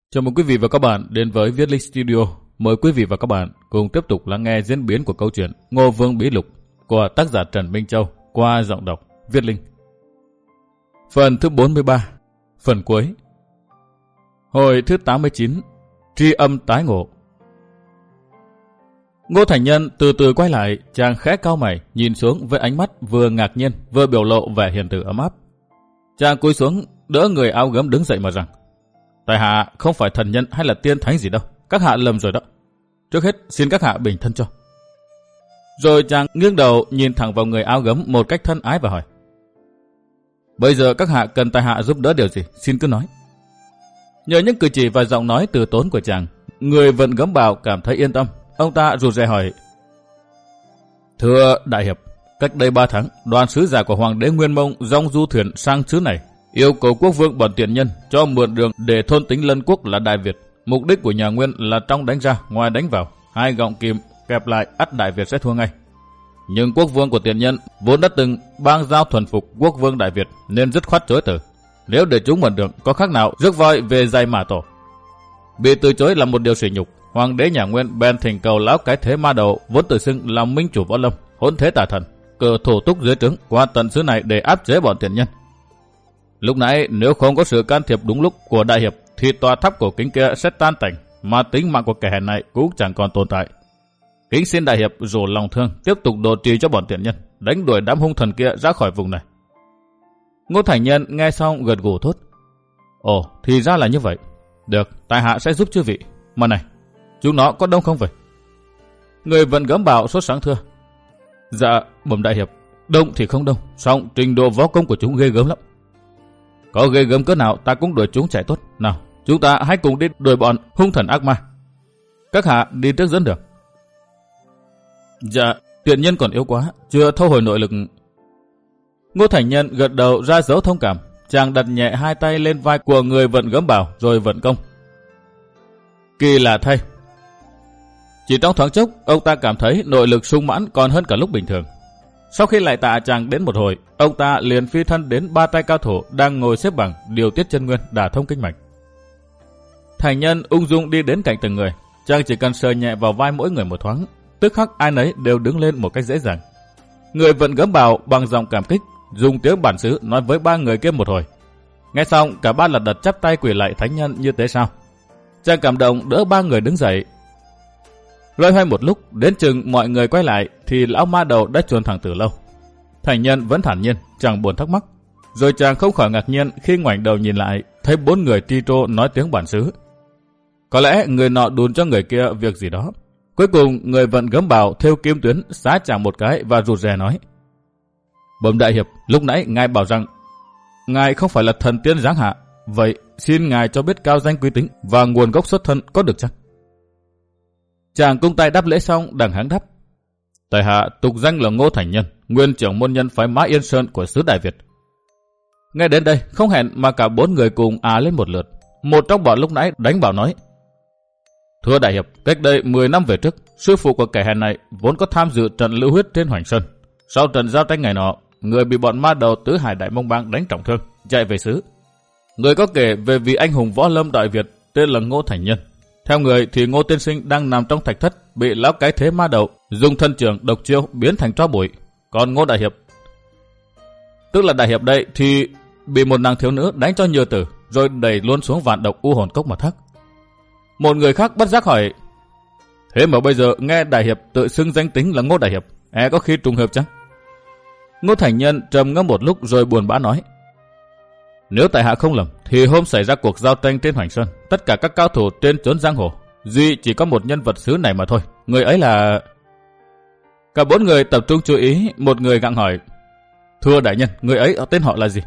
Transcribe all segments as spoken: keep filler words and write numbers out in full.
Chào mừng quý vị và các bạn đến với Viết Linh Studio. Mời quý vị và các bạn cùng tiếp tục lắng nghe diễn biến của câu chuyện Ngô Vương Bí Lục của tác giả Trần Minh Châu qua giọng đọc Viết Linh. Phần thứ bốn mươi ba, phần cuối. Hồi thứ tám mươi chín, tri âm tái ngộ. Ngô Thành Nhân từ từ quay lại, chàng khẽ cau mày, nhìn xuống với ánh mắt vừa ngạc nhiên vừa biểu lộ vẻ hiền từ ấm áp. Chàng cúi xuống đỡ người áo gấm đứng dậy mà rằng: tại hạ không phải thần nhân hay là tiên thánh gì đâu, các hạ lầm rồi đó. Trước hết xin các hạ bình thân cho. Rồi chàng nghiêng đầu nhìn thẳng vào người áo gấm một cách thân ái và hỏi: bây giờ các hạ cần tại hạ giúp đỡ điều gì, xin cứ nói. Nhờ những cử chỉ và giọng nói từ tốn của chàng, người vận gấm bào cảm thấy yên tâm. Ông ta rụt rè hỏi: thưa đại hiệp, cách đây ba tháng, đoàn sứ giả của hoàng đế Nguyên Mông dong du thuyền sang xứ này, yêu cầu quốc vương bọn tiện nhân cho mượn đường để thôn tính lân quốc là Đại Việt. Mục đích của nhà Nguyên là trong đánh ra, ngoài đánh vào, hai gọng kìm kẹp lại ắt Đại Việt sẽ thua ngay. Nhưng quốc vương của tiện nhân vốn đã từng bang giao thuần phục quốc vương Đại Việt nên dứt khoát chối từ. Nếu để chúng mượn đường có khác nào rước voi về dày mã tổ. Bị từ chối là một điều sỉ nhục, hoàng đế nhà Nguyên bèn thỉnh cầu lão cái thế ma đầu vốn tự xưng là minh chủ võ lâm, hỗn thế tà thần, cờ thổ túc dưới trướng qua tận xứ này để áp chế bọn tiện nhân. Lúc nãy nếu không có sự can thiệp đúng lúc của đại hiệp thì tòa tháp cổ kính kia sẽ tan tành, mà tính mạng của kẻ hèn này cũng chẳng còn tồn tại. Kính xin đại hiệp rủ lòng thương tiếp tục độ trì cho bọn tiện nhân, đánh đuổi đám hung thần kia ra khỏi vùng này. Ngô Thành Nhân nghe xong gật gù thốt: ồ, thì ra là như vậy. Được, tại hạ sẽ giúp chư vị. Mà này, chúng nó có đông không vậy? Người vận gấm bào sốt sáng thưa: dạ, bẩm đại hiệp, đông thì không đông, song trình độ võ công của chúng ghê gớm lắm. Có ghê gớm cỡ nào ta cũng đuổi chúng chạy tốt. Nào, chúng ta hãy cùng đi đuổi bọn hung thần ác ma. Các hạ đi trước dẫn đường. Dạ, tiện nhân còn yếu quá, chưa thu hồi nội lực. Ngô Thành Nhân gật đầu ra dấu thông cảm. Chàng đặt nhẹ hai tay lên vai của người vận gấm bào rồi vận công. Kỳ lạ thay, chỉ trong thoáng chốc ông ta cảm thấy nội lực sung mãn còn hơn cả lúc bình thường. Sau khi lại tạ chàng đến một hồi, ông ta liền phi thân đến ba tay cao thủ đang ngồi xếp bằng điều tiết chân nguyên đả thông kinh mạch. Thành Nhân ung dung đi đến cạnh từng người, chàng chỉ cần sờ nhẹ vào vai mỗi người một thoáng, tức khắc ai nấy đều đứng lên một cách dễ dàng. Người vận gấm bào bằng giọng cảm kích dùng tiếng bản xứ nói với ba người kia một hồi. Nghe xong cả ba lật đật chắp tay quỳ lại thánh nhân như thế sao. Chàng cảm động đỡ ba người đứng dậy. Loay hoay một lúc, đến chừng mọi người quay lại thì lão ma đầu đã chuồn thẳng từ lâu. Thành Nhân vẫn thản nhiên, chẳng buồn thắc mắc. Rồi chàng không khỏi ngạc nhiên khi ngoảnh đầu nhìn lại, thấy bốn người tri trô nói tiếng bản xứ. Có lẽ người nọ đùn cho người kia việc gì đó. Cuối cùng người vận gấm bào thêu kim tuyến xá chàng một cái và rụt rè nói: bẩm đại hiệp, lúc nãy ngài bảo rằng ngài không phải là thần tiên giáng hạ, vậy xin ngài cho biết cao danh quý tính và nguồn gốc xuất thân có được chăng? Chàng cung tay đáp lễ xong đằng háng đáp: tại hạ tục danh là Ngô Thành Nhân, nguyên trưởng môn nhân phái Mã Yên Sơn của xứ Đại Việt. Nghe đến đây không hẹn mà cả bốn người cùng á lên một lượt. Một trong bọn lúc nãy đánh bảo nói: thưa đại hiệp, cách đây mười năm về trước, sư phụ của kẻ hèn này vốn có tham dự trận lưu huyết trên Hoành Sơn. Sau trận giao tranh ngày nọ, người bị bọn ma đầu tứ hải đại mông bang đánh trọng thương, chạy về xứ. Người có kể về vị anh hùng võ lâm Đại Việt tên là Ngô Thành Nhân. Theo người thì Ngô tiên sinh đang nằm trong thạch thất, bị lão cái thế ma đầu dùng thân trường độc chiêu biến thành tro bụi. Còn Ngô đại hiệp, tức là đại hiệp đây, thì bị một nàng thiếu nữ đánh cho nhừ tử, rồi đẩy luôn xuống vạn độc u hồn cốc mà thác. Một người khác bất giác hỏi: thế mà bây giờ nghe đại hiệp tự xưng danh tính là Ngô đại hiệp, e có khi trùng hợp chăng? Ngô Thành Nhân trầm ngâm một lúc rồi buồn bã nói: nếu tại hạ không lầm thì hôm xảy ra cuộc giao tranh trên Hoành Sơn, tất cả các cao thủ trên chốn giang hồ, duy chỉ có một nhân vật xứ này mà thôi. Người ấy là... Cả bốn người tập trung chú ý. Một người gặng hỏi: thưa đại nhân, người ấy tên họ là gì?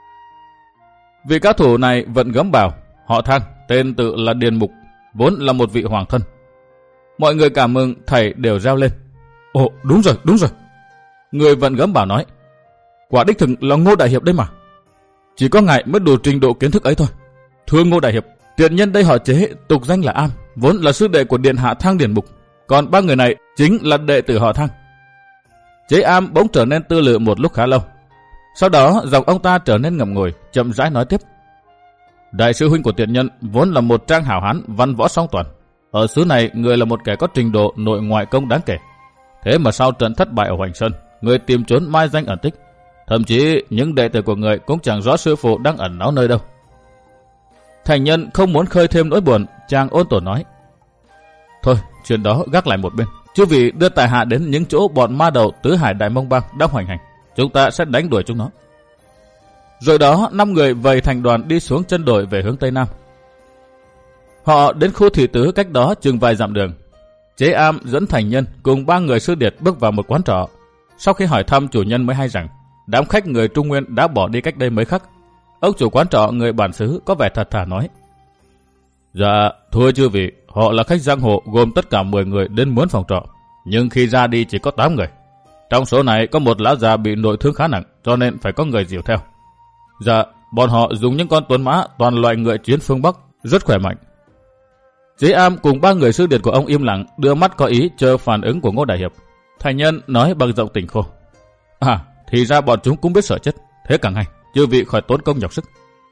Vị cao thủ này vận gấm bào, họ Thang, tên tự là Điền Mục, vốn là một vị hoàng thân. Mọi người cảm mừng, thảy đều reo lên: ồ, đúng rồi, đúng rồi. Người vận gấm bào nói: quả đích thực là Ngô đại hiệp đấy mà. Chỉ có ngài mới đủ trình độ kiến thức ấy thôi. Thưa Ngô đại hiệp, tiện nhân đây họ Chế, tục danh là Am, vốn là sư đệ của điện hạ Thang Điền Mục. Còn ba người này chính là đệ tử họ Thang. Chế Am bỗng trở nên tư lự một lúc khá lâu. Sau đó giọng ông ta trở nên ngậm ngùi, chậm rãi nói tiếp: Đại sư huynh của tiện nhân vốn là một trang hảo hán văn võ song toàn. Ở xứ này người là một kẻ có trình độ nội ngoại công đáng kể. Thế mà sau trận thất bại ở Hoành Sơn, người tìm trốn mai danh ẩn tích. Thậm chí những đệ tử của người cũng chẳng rõ sư phụ đang ẩn náu nơi đâu. Thành nhân không muốn khơi thêm nỗi buồn, chàng ôn tồn nói: Thôi, chuyện đó gác lại một bên. Chư vị đưa tại hạ đến những chỗ bọn ma đầu tứ hải đại mông bang đang hoành hành. Chúng ta sẽ đánh đuổi chúng nó. Rồi đó, năm người vây thành đoàn đi xuống chân đồi về hướng tây nam. Họ đến khu thị tứ cách đó chừng vài dặm đường. Chế Am dẫn Thành nhân cùng ba người sư điệt bước vào một quán trọ. Sau khi hỏi thăm chủ nhân mới hay rằng đám khách người Trung Nguyên đã bỏ đi cách đây mấy khắc. Ông chủ quán trọ người bản xứ có vẻ thật thà nói: Dạ, thưa chư vị, họ là khách giang hồ gồm tất cả mười người đến mướn phòng trọ. Nhưng khi ra đi chỉ có tám người. Trong số này có một lão già bị nội thương khá nặng, cho nên phải có người dìu theo. Dạ, bọn họ dùng những con tuấn mã toàn loại ngựa chiến phương Bắc, rất khỏe mạnh. Chế Am cùng ba người sư điệt của ông im lặng, đưa mắt có ý chờ phản ứng của Ngô Đại Hiệp. Thành nhân nói bằng giọng tỉnh khô: À, thì ra bọn chúng cũng biết sợ chết, thế càng hay, chư vị khỏi tốn công nhọc sức.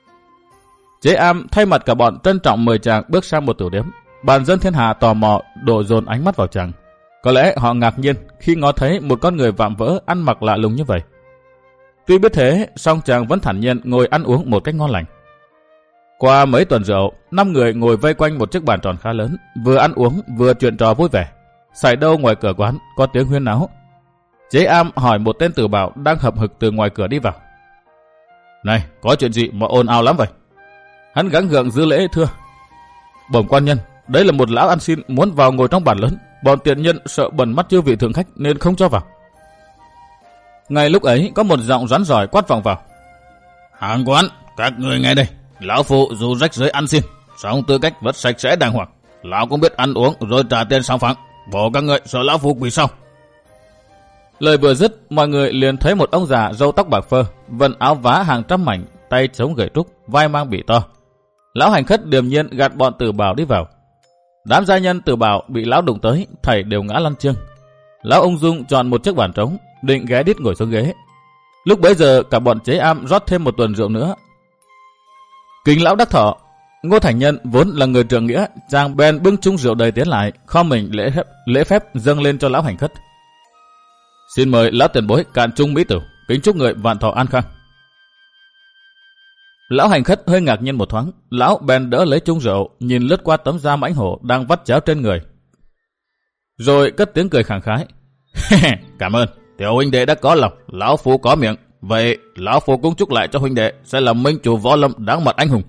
Chế Am thay mặt cả bọn trân trọng mời chàng bước sang một tiểu điếm. Bàn dân thiên hạ tò mò đổ dồn ánh mắt vào chàng. Có lẽ họ ngạc nhiên khi ngó thấy một con người vạm vỡ ăn mặc lạ lùng như vậy. Tuy biết thế, song chàng vẫn thản nhiên ngồi ăn uống một cách ngon lành. Qua mấy tuần rượu, năm người ngồi vây quanh một chiếc bàn tròn khá lớn, vừa ăn uống vừa chuyện trò vui vẻ. Sải đâu ngoài cửa quán có tiếng huyên náo. Chế Am hỏi một tên tử bảo đang hậm hực từ ngoài cửa đi vào: Này, có chuyện gì mà ồn ào lắm vậy? Hắn gắng gượng giữ lễ thưa: Bẩm quan nhân, đấy là một lão ăn xin muốn vào ngồi trong bàn lớn. Bọn tiện nhân sợ bẩn mắt chư vị thượng khách nên không cho vào. Ngay lúc ấy có một giọng rắn rỏi quát vọng vào: Hàng quán, các người nghe đây. Lão phụ dù rách rưới ăn xin, song tư cách vẫn sạch sẽ đàng hoàng. Lão cũng biết ăn uống rồi trả tiền sòng phẳng. Bộ các người sợ lão phụ quỳ sau. Lời vừa dứt, mọi người liền thấy một ông già râu tóc bạc phơ, vận áo vá hàng trăm mảnh, tay chống gậy trúc, vai mang bị to. Lão hành khất điềm nhiên gạt bọn tử bảo đi vào. Đám gia nhân tử bảo bị lão đụng tới, thảy đều ngã lăn chiêng. Lão ung dung chọn một chiếc bàn trống, định ghé đít ngồi xuống ghế. Lúc bấy giờ cả bọn Chế Am rót thêm một tuần rượu nữa. Kính lão đắc thọ, Ngô Thành Nhân vốn là người trượng nghĩa, chàng bèn bưng chung rượu đầy tiến lại, kho mình lễ phép, lễ phép dâng lên cho lão hành khất. Xin mời lão tiền bối cạn chung mỹ tử, kính chúc người vạn thọ an khang. Lão hành khất hơi ngạc nhiên một thoáng, lão bèn đỡ lấy chung rượu, nhìn lướt qua tấm da mãnh hổ đang vắt chéo trên người, rồi cất tiếng cười khẳng khái: Cảm ơn, tiểu huynh đệ đã có lòng, lão phu có miệng. Vậy lão phu cũng chúc lại cho huynh đệ sẽ là minh chủ võ lâm đáng mặt anh hùng.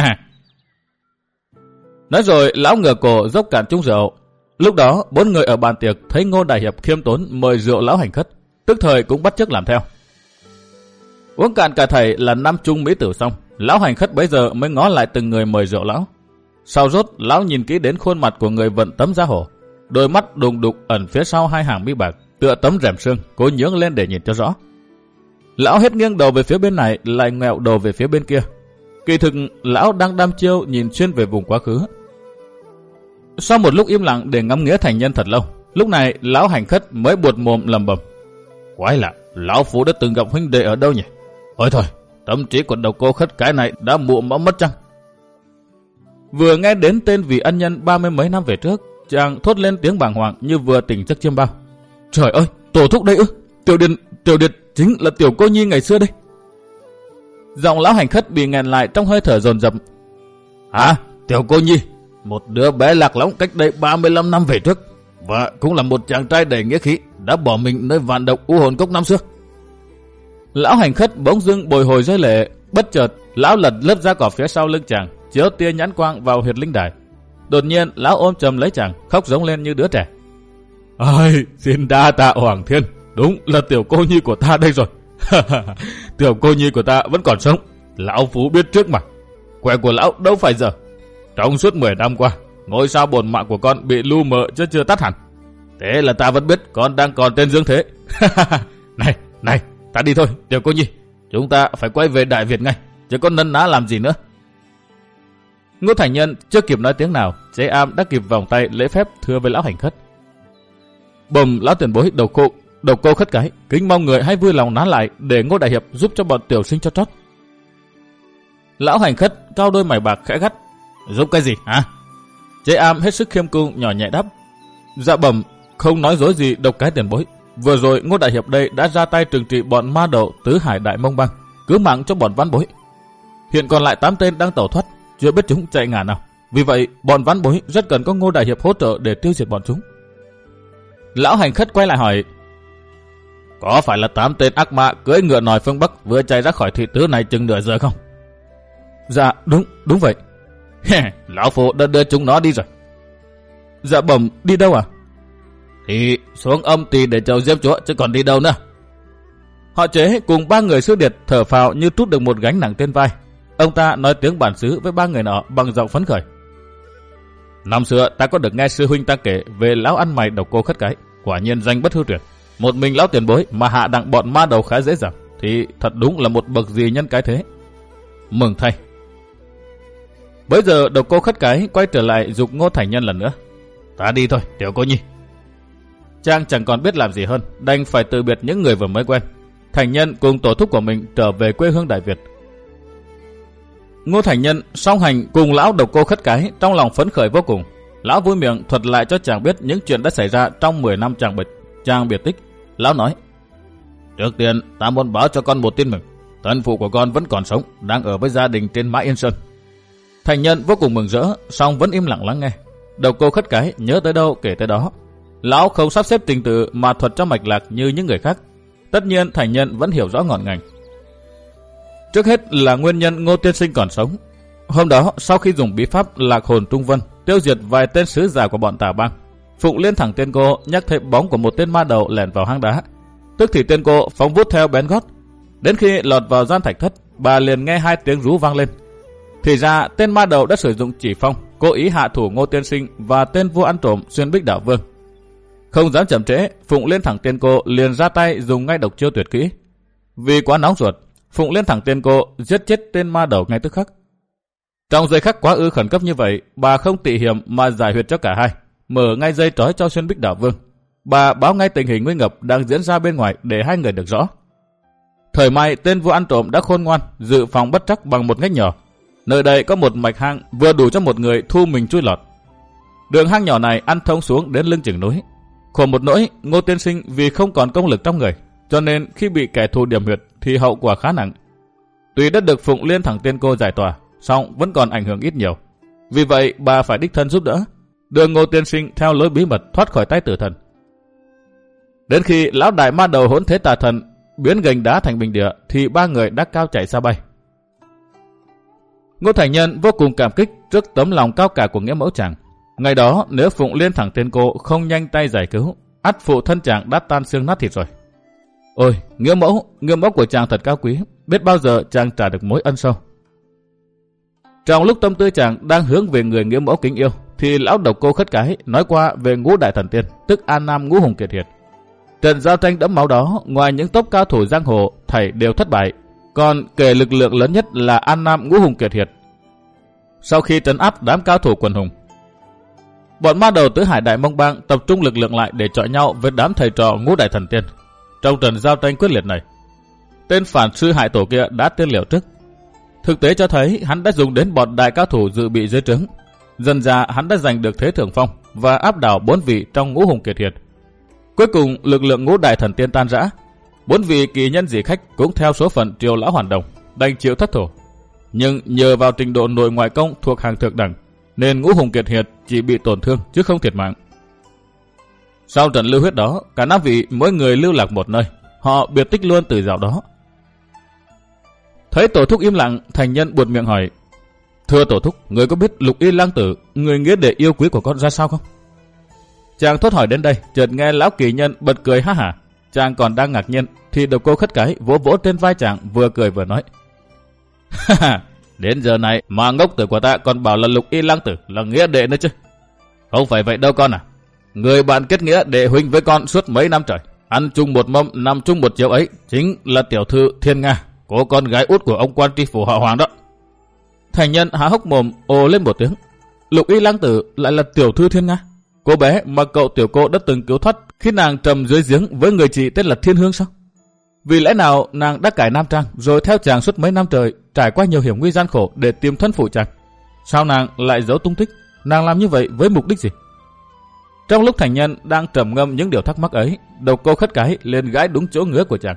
Nói rồi lão ngửa cổ dốc cạn chung rượu. Lúc đó bốn người ở bàn tiệc thấy Ngô Đại Hiệp khiêm tốn mời rượu lão hành khất, tức thời cũng bắt chước làm theo. Uống cạn cả thảy là năm chung mỹ tử xong, lão hành khất bấy giờ mới ngó lại từng người mời rượu lão. Sau rốt lão nhìn kỹ đến khuôn mặt của người vận tấm da hổ, đôi mắt đùng đục ẩn phía sau hai hàng mi bạc, tựa tấm rèm sương, cố nhướng lên để nhìn cho rõ. Lão hết nghiêng đầu về phía bên này, lại ngoẹo đầu về phía bên kia. Kỳ thực lão đang đăm chiêu nhìn xuyên về vùng quá khứ. Sau một lúc im lặng để ngắm nghía Thành Nhân thật lâu, lúc này lão hành khất mới buột mồm lầm bầm: Quái lạ, lão phu đã từng gặp huynh đệ ở đâu nhỉ? Ôi thôi, tâm trí của đầu cô khất cái này đã mụ mẫm mất chăng? Vừa nghe đến tên vị ân nhân ba mươi mấy năm về trước, chàng thốt lên tiếng bàng hoàng như vừa tỉnh giấc chiêm bao. Trời ơi, tổ thúc đây ư? Tiểu Điền, Tiểu Điệt chính là tiểu cô nhi ngày xưa đây. Giọng lão hành khất bị nghẹn lại trong hơi thở dồn dập. Hả? Tiểu cô nhi? Một đứa bé lạc lõng cách đây ba mươi lăm năm về trước, và cũng là một chàng trai đầy nghĩa khí, đã bỏ mình nơi vạn độc u hồn cốc năm xưa. Lão hành khất bỗng dưng bồi hồi rơi lệ. Bất chợt lão lật lớp da cỏ phía sau lưng chàng, chiếu tia nhãn quang vào huyệt linh đài. Đột nhiên lão ôm chầm lấy chàng, khóc giống lên như đứa trẻ. Ôi, xin đa tạ Hoàng Thiên, đúng là tiểu cô nhi của ta đây rồi. Tiểu cô nhi của ta vẫn còn sống, lão phú biết trước mà. Quẻ của lão đâu phải giờ. Trong suốt mười năm qua, ngôi sao bổn mạng của con bị lu mờ chứ chưa tắt hẳn. Thế là ta vẫn biết con đang còn tên dương thế. Này, này, ta đi thôi, tiểu cô nhi. Chúng ta phải quay về Đại Việt ngay, chứ con nấn ná làm gì nữa. Ngô Thành Nhân chưa kịp nói tiếng nào, Chế Am đã kịp vòng tay lễ phép thưa với lão hành khất. Bầm lão tiền bối đầu cô, đầu cô khất cái, kính mong người hãy vui lòng nán lại để Ngô Đại Hiệp giúp cho bọn tiểu sinh cho trót. Lão hành khất cao đôi mày bạc khẽ gắt. Giúp cái gì hả? Chế am hết sức khiêm cung nhỏ nhẹ đáp. Dạ bẩm, không nói dối gì độc cái tiền bối. Vừa rồi Ngô đại hiệp đây đã ra tay trừng trị bọn ma đầu tứ hải đại mông bang, cứu mạng cho bọn vãn bối. Hiện còn lại tám tên đang tẩu thoát, chưa biết chúng chạy ngả nào. Vì vậy bọn vãn bối rất cần có Ngô đại hiệp hỗ trợ để tiêu diệt bọn chúng. Lão hành khất quay lại hỏi. Có phải là tám tên ác ma cưỡi ngựa nòi phương Bắc vừa chạy ra khỏi thị tứ này chừng nửa giờ không? Dạ đúng, đúng vậy. Lão phụ đã đưa chúng nó đi rồi. Dạ bẩm, đi đâu à? Thì xuống âm tỳ để chầu diêm chúa chứ còn đi đâu nữa. Họ Chế cùng ba người sư điệt thở phào như trút được một gánh nặng trên vai. Ông ta nói tiếng bản xứ với ba người nọ bằng giọng phấn khởi. Năm xưa ta có được nghe sư huynh ta kể về lão ăn mày độc cô khất cái, quả nhiên danh bất hư truyền. Một mình lão tiền bối mà hạ đặng bọn ma đầu khá dễ dàng, thì thật đúng là một bậc gì nhân cái thế. Mừng thay. Bấy giờ độc cô khất cái quay trở lại giục Ngô Thành Nhân lần nữa. Ta đi thôi, tiểu cô nhi. Chàng chẳng còn biết làm gì hơn, đành phải từ biệt những người vừa mới quen. Thành Nhân cùng tổ thúc của mình trở về quê hương Đại Việt. Ngô Thành Nhân song hành cùng lão độc cô khất cái trong lòng phấn khởi vô cùng. Lão vui miệng thuật lại cho chàng biết những chuyện đã xảy ra trong mười năm chàng bệnh, chàng biệt tích. Lão nói: Trước tiên ta muốn báo cho con một tin mừng. Thân phụ của con vẫn còn sống, đang ở với gia đình trên Mã Yên Sơn. Thành Nhân vô cùng mừng rỡ, song vẫn im lặng lắng nghe. Độc cô khất cái nhớ tới đâu kể tới đó. Lão không sắp xếp trình tự mà thuật cho mạch lạc như những người khác. Tất nhiên Thành Nhân vẫn hiểu rõ ngọn ngành. Trước hết là nguyên nhân Ngô tiên sinh còn sống. Hôm đó sau khi dùng bí pháp lạc hồn trung vân tiêu diệt vài tên sứ giả của bọn Tà Bang, Phụng Liên thẳng tên cô nhắc thấy bóng của một tên ma đầu lẻn vào hang đá. Tức thì tên cô phóng vút theo bén gót. Đến khi lọt vào gian thạch thất, bà liền nghe hai tiếng rú vang lên. Thì ra tên ma đầu đã sử dụng chỉ phong cố ý hạ thủ Ngô tiên sinh và tên vua ăn trộm Xuyên Bích Đạo Vương. Không dám chậm trễ, Phụng Liên thẳng tên cô liền ra tay dùng ngay độc chiêu tuyệt kỹ. Vì quá nóng ruột, Phụng Liên thẳng tên cô giết chết tên ma đầu ngay tức khắc. Trong giây khắc quá ư khẩn cấp như vậy, bà không tị hiểm mà giải huyệt cho cả hai, mở ngay dây trói cho Xuyên Bích Đạo Vương. Bà báo ngay tình hình nguy ngập đang diễn ra bên ngoài để hai người được rõ. Thời may tên vua ăn trộm đã khôn ngoan, dự phòng bất trắc bằng một ngách nhỏ. Nơi đây có một mạch hang vừa đủ cho một người thu mình chui lọt. Đường hang nhỏ này ăn thông xuống đến lưng chừng núi. Khổ một nỗi, Ngô tiên sinh vì không còn công lực trong người, cho nên khi bị kẻ thù điểm huyệt thì hậu quả khá nặng. Tuy đã được Phụng Liên thẳng tên cô giải tỏa, song vẫn còn ảnh hưởng ít nhiều. Vì vậy bà phải đích thân giúp đỡ, đưa Ngô tiên sinh theo lối bí mật thoát khỏi tay tử thần. Đến khi lão đại ma đầu hỗn thế tà thần biến gành đá thành bình địa, thì ba người đã cao chạy xa bay. Ngô Thành Nhân vô cùng cảm kích trước tấm lòng cao cả của nghĩa mẫu chàng. Ngày đó nếu Phụng Liên thẳng tên cô không nhanh tay giải cứu, ắt phụ thân chàng đã tan xương nát thịt rồi. Ôi, nghĩa mẫu, nghĩa mẫu của chàng thật cao quý, biết bao giờ chàng trả được mối ân sâu. Trong lúc tâm tư chàng đang hướng về người nghĩa mẫu kính yêu, thì lão độc cô khất cái nói qua về Ngũ Đại Thần Tiên, tức An Nam Ngũ Hùng Kiệt Hiệt. Trận giao tranh đẫm máu đó, ngoài những tốp cao thủ giang hồ, thảy đều thất bại, còn kể lực lượng lớn nhất là An Nam Ngũ Hùng Kiệt Hiệt. Sau khi trấn áp đám cao thủ quần hùng, bọn ma đầu tứ hải đại mông bang tập trung lực lượng lại để chọi nhau với đám thầy trò Ngũ Đại Thần Tiên. Trong trận giao tranh quyết liệt này, tên phản sư hại tổ kia đã tiên liệu trước. Thực tế cho thấy hắn đã dùng đến bọn đại cao thủ dự bị dưới trướng. Dần ra hắn đã giành được thế thượng phong và áp đảo bốn vị trong Ngũ Hùng Kiệt Hiệt. Cuối cùng lực lượng Ngũ Đại Thần Tiên tan rã. Bốn vị kỳ nhân dị khách cũng theo số phận triều lão hoàn đồng, đành chịu thất thủ. Nhưng nhờ vào trình độ nội ngoại công thuộc hàng thượng đẳng, nên Ngũ Hùng Kiệt Hiệt chỉ bị tổn thương chứ không thiệt mạng. Sau trận lưu huyết đó, cả năm vị mỗi người lưu lạc một nơi, họ biệt tích luôn từ dạo đó. Thấy tổ thúc im lặng, Thành Nhân buột miệng hỏi: Thưa tổ thúc, người có biết Lục Y Lang Tử, người nghĩa đệ yêu quý của con ra sao không? Chàng thốt hỏi đến đây, chợt nghe lão kỳ nhân bật cười ha hả. Chàng còn đang ngạc nhiên, thì độc cô khất cái vỗ vỗ trên vai chàng, vừa cười vừa nói: Ha ha, đến giờ này mà ngốc tử của ta còn bảo là Lục Y Lang Tử là nghĩa đệ nữa chứ. Không phải vậy đâu con à. Người bạn kết nghĩa đệ huynh với con suốt mấy năm trời, ăn chung một mâm, nằm chung một chiếu ấy, chính là tiểu thư Thiên Nga, cô con gái út của ông quan tri phủ họ Hoàng đó. Thành Nhân há hốc mồm ồ lên một tiếng. Lục Y Lang Tử lại là tiểu thư Thiên Nga, cô bé mà cậu tiểu cô đã từng cứu thoát khi nàng trầm dưới giếng với người chị tên là Thiên Hương sao? Vì lẽ nào nàng đã cải nam trang rồi theo chàng suốt mấy năm trời, trải qua nhiều hiểm nguy gian khổ để tìm thân phụ chàng? Sao nàng lại giấu tung tích? Nàng làm như vậy với mục đích gì? Trong lúc Thành Nhân đang trầm ngâm những điều thắc mắc ấy, Độc Cô Khất Cái lên gãi đúng chỗ ngứa của chàng.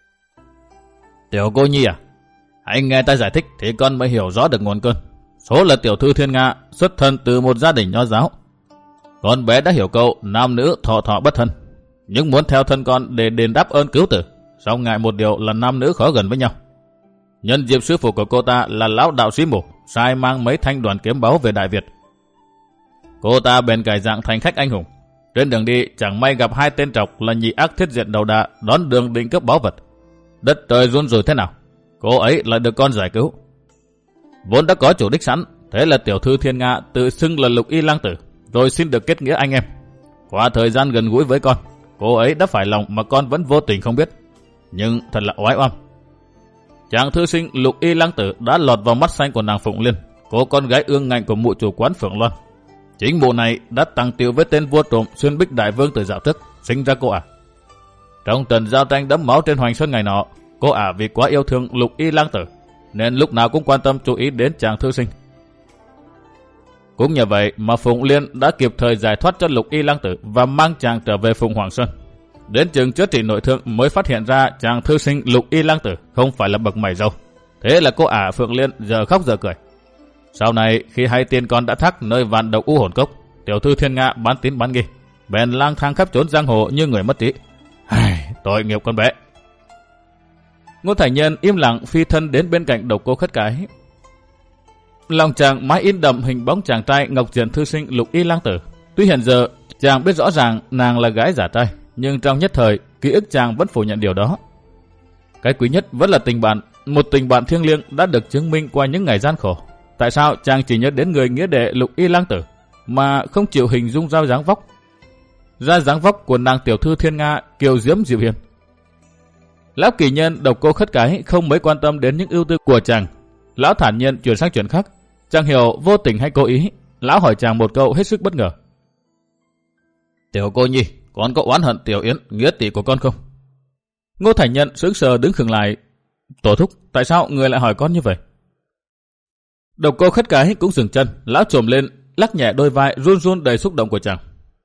Tiểu cô nhi à, hãy nghe ta giải thích thì con mới hiểu rõ được nguồn cơn. Số là tiểu thư Thiên Nga, xuất thân từ một gia đình nho giáo. Con bé đã hiểu câu nam nữ thọ thọ bất thân, nhưng muốn theo thân con để đền đáp ơn cứu tử, song ngại một điều là nam nữ khó gần với nhau. Nhân dịp sư phụ của cô ta là lão đạo sĩ mù, sai mang mấy thanh đoàn kiếm báu về Đại Việt. Cô ta bèn cải dạng thành khách anh hùng. Trên đường đi chẳng may gặp hai tên trọc là nhị ác thiết diện đầu đà đón đường định cướp báu vật. Đất trời run rủi thế nào, cô ấy lại được con giải cứu. Vốn đã có chủ đích sẵn, thế là tiểu thư Thiên Nga tự xưng là Lục Y Lang Tử, rồi xin được kết nghĩa anh em. Qua thời gian gần gũi với con, cô ấy đã phải lòng mà con vẫn vô tình không biết. Nhưng thật là oái oăm. Chàng thư sinh Lục Y Lang Tử đã lọt vào mắt xanh của nàng Phụng Liên, cô con gái ương ngạnh của mụ chủ quán Phượng Loan. Chính mụ này đã tăng tiệu với tên vua trộm Xuyên Bích Đại Vương từ dạo trước, sinh ra cô ả. Trong trận giao tranh đẫm máu trên Hoành Xuân ngày nọ, cô ả vì quá yêu thương Lục Y Lang Tử nên lúc nào cũng quan tâm chú ý đến chàng thư sinh. Cũng nhờ vậy mà Phụng Liên đã kịp thời giải thoát cho Lục Y Lang Tử và mang chàng trở về Phụng Hoàng Sơn. Đến chừng chữa trị nội thương mới phát hiện ra chàng thư sinh Lục Y Lang Tử không phải là bậc mày râu. Thế là cô ả Phượng Liên giờ khóc giờ cười. Sau này khi hai tiên con đã thắc nơi vạn độc u hồn cốc, tiểu thư Thiên Nga bán tín bán nghi, bèn lang thang khắp trốn giang hồ như người mất trí. Ai, tội nghiệp con bé. Ngôn Thành Nhân im lặng phi thân đến bên cạnh Độc Cô Khất Cái. Lòng chàng mãi in đậm hình bóng chàng trai ngọc diện thư sinh Lục Y Lang Tử. Tuy hiện giờ chàng biết rõ ràng nàng là gái giả trai, nhưng trong nhất thời ký ức chàng vẫn phủ nhận điều đó. Cái quý nhất vẫn là tình bạn, một tình bạn thiêng liêng đã được chứng minh qua những ngày gian khổ. Tại sao chàng chỉ nhớ đến người nghĩa đệ Lục Y Lang Tử mà không chịu hình dung ra dáng vóc, ra dáng vóc của nàng tiểu thư Thiên Nga kiều diễm dịu hiền? Lão kỳ nhân Độc Cô Khất Cái không mấy quan tâm đến những ưu tư của chàng. Lão thản nhiên chuyển sang chuyện khác. Chàng hiểu vô tình hay cố ý. Lão hỏi chàng một câu hết sức bất ngờ. Tiểu cô nhi, con có oán hận Tiểu Yến, nghĩa tỷ của con không? Ngô Thành Nhân sững sờ đứng khựng lại. Tổ thúc, tại sao người lại hỏi con như vậy? Độc Cô Khất Cái cũng dừng chân. Lão trồm lên, lắc nhẹ đôi vai run run đầy xúc động của chàng.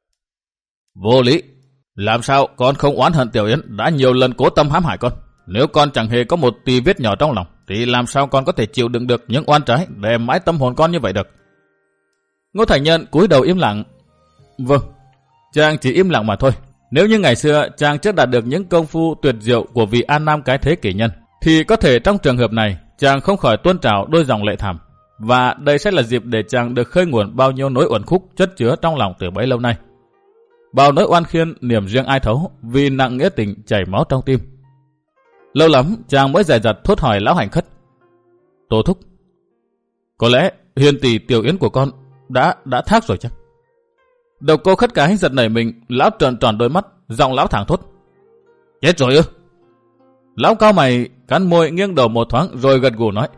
Vô lý. Làm sao con không oán hận Tiểu Yến đã nhiều lần cố tâm hãm hại con? Nếu con chẳng hề có một tì vết nhỏ trong lòng, thì làm sao con có thể chịu đựng được những oan trái để mãi tâm hồn con như vậy được? Ngô Thành Nhân cúi đầu im lặng. Vâng, chàng chỉ im lặng mà thôi. Nếu như ngày xưa chàng chưa đạt được những công phu tuyệt diệu của vị An Nam cái thế kỷ nhân, thì có thể trong trường hợp này chàng không khỏi tuôn trào đôi dòng lệ thảm. Và đây sẽ là dịp để chàng được khơi nguồn bao nhiêu nỗi uẩn khúc chất chứa trong lòng từ bấy lâu nay. Bao nỗi oan khiên niềm riêng ai thấu, vì nặng nghĩa tình chảy máu trong tim. Lâu lắm chàng mới dè dặt thốt hỏi lão hành khất. Tổ thúc, có lẽ hiền tỷ Tiểu Yến của con đã đã thác rồi chắc? Độc Cô Khất Cái giật nảy mình. Lão trợn tròn đôi mắt, giọng lão thẳng thốt. Chết rồi ư? Lão cao mày, cắn môi nghiêng đầu một thoáng rồi gật gù nói.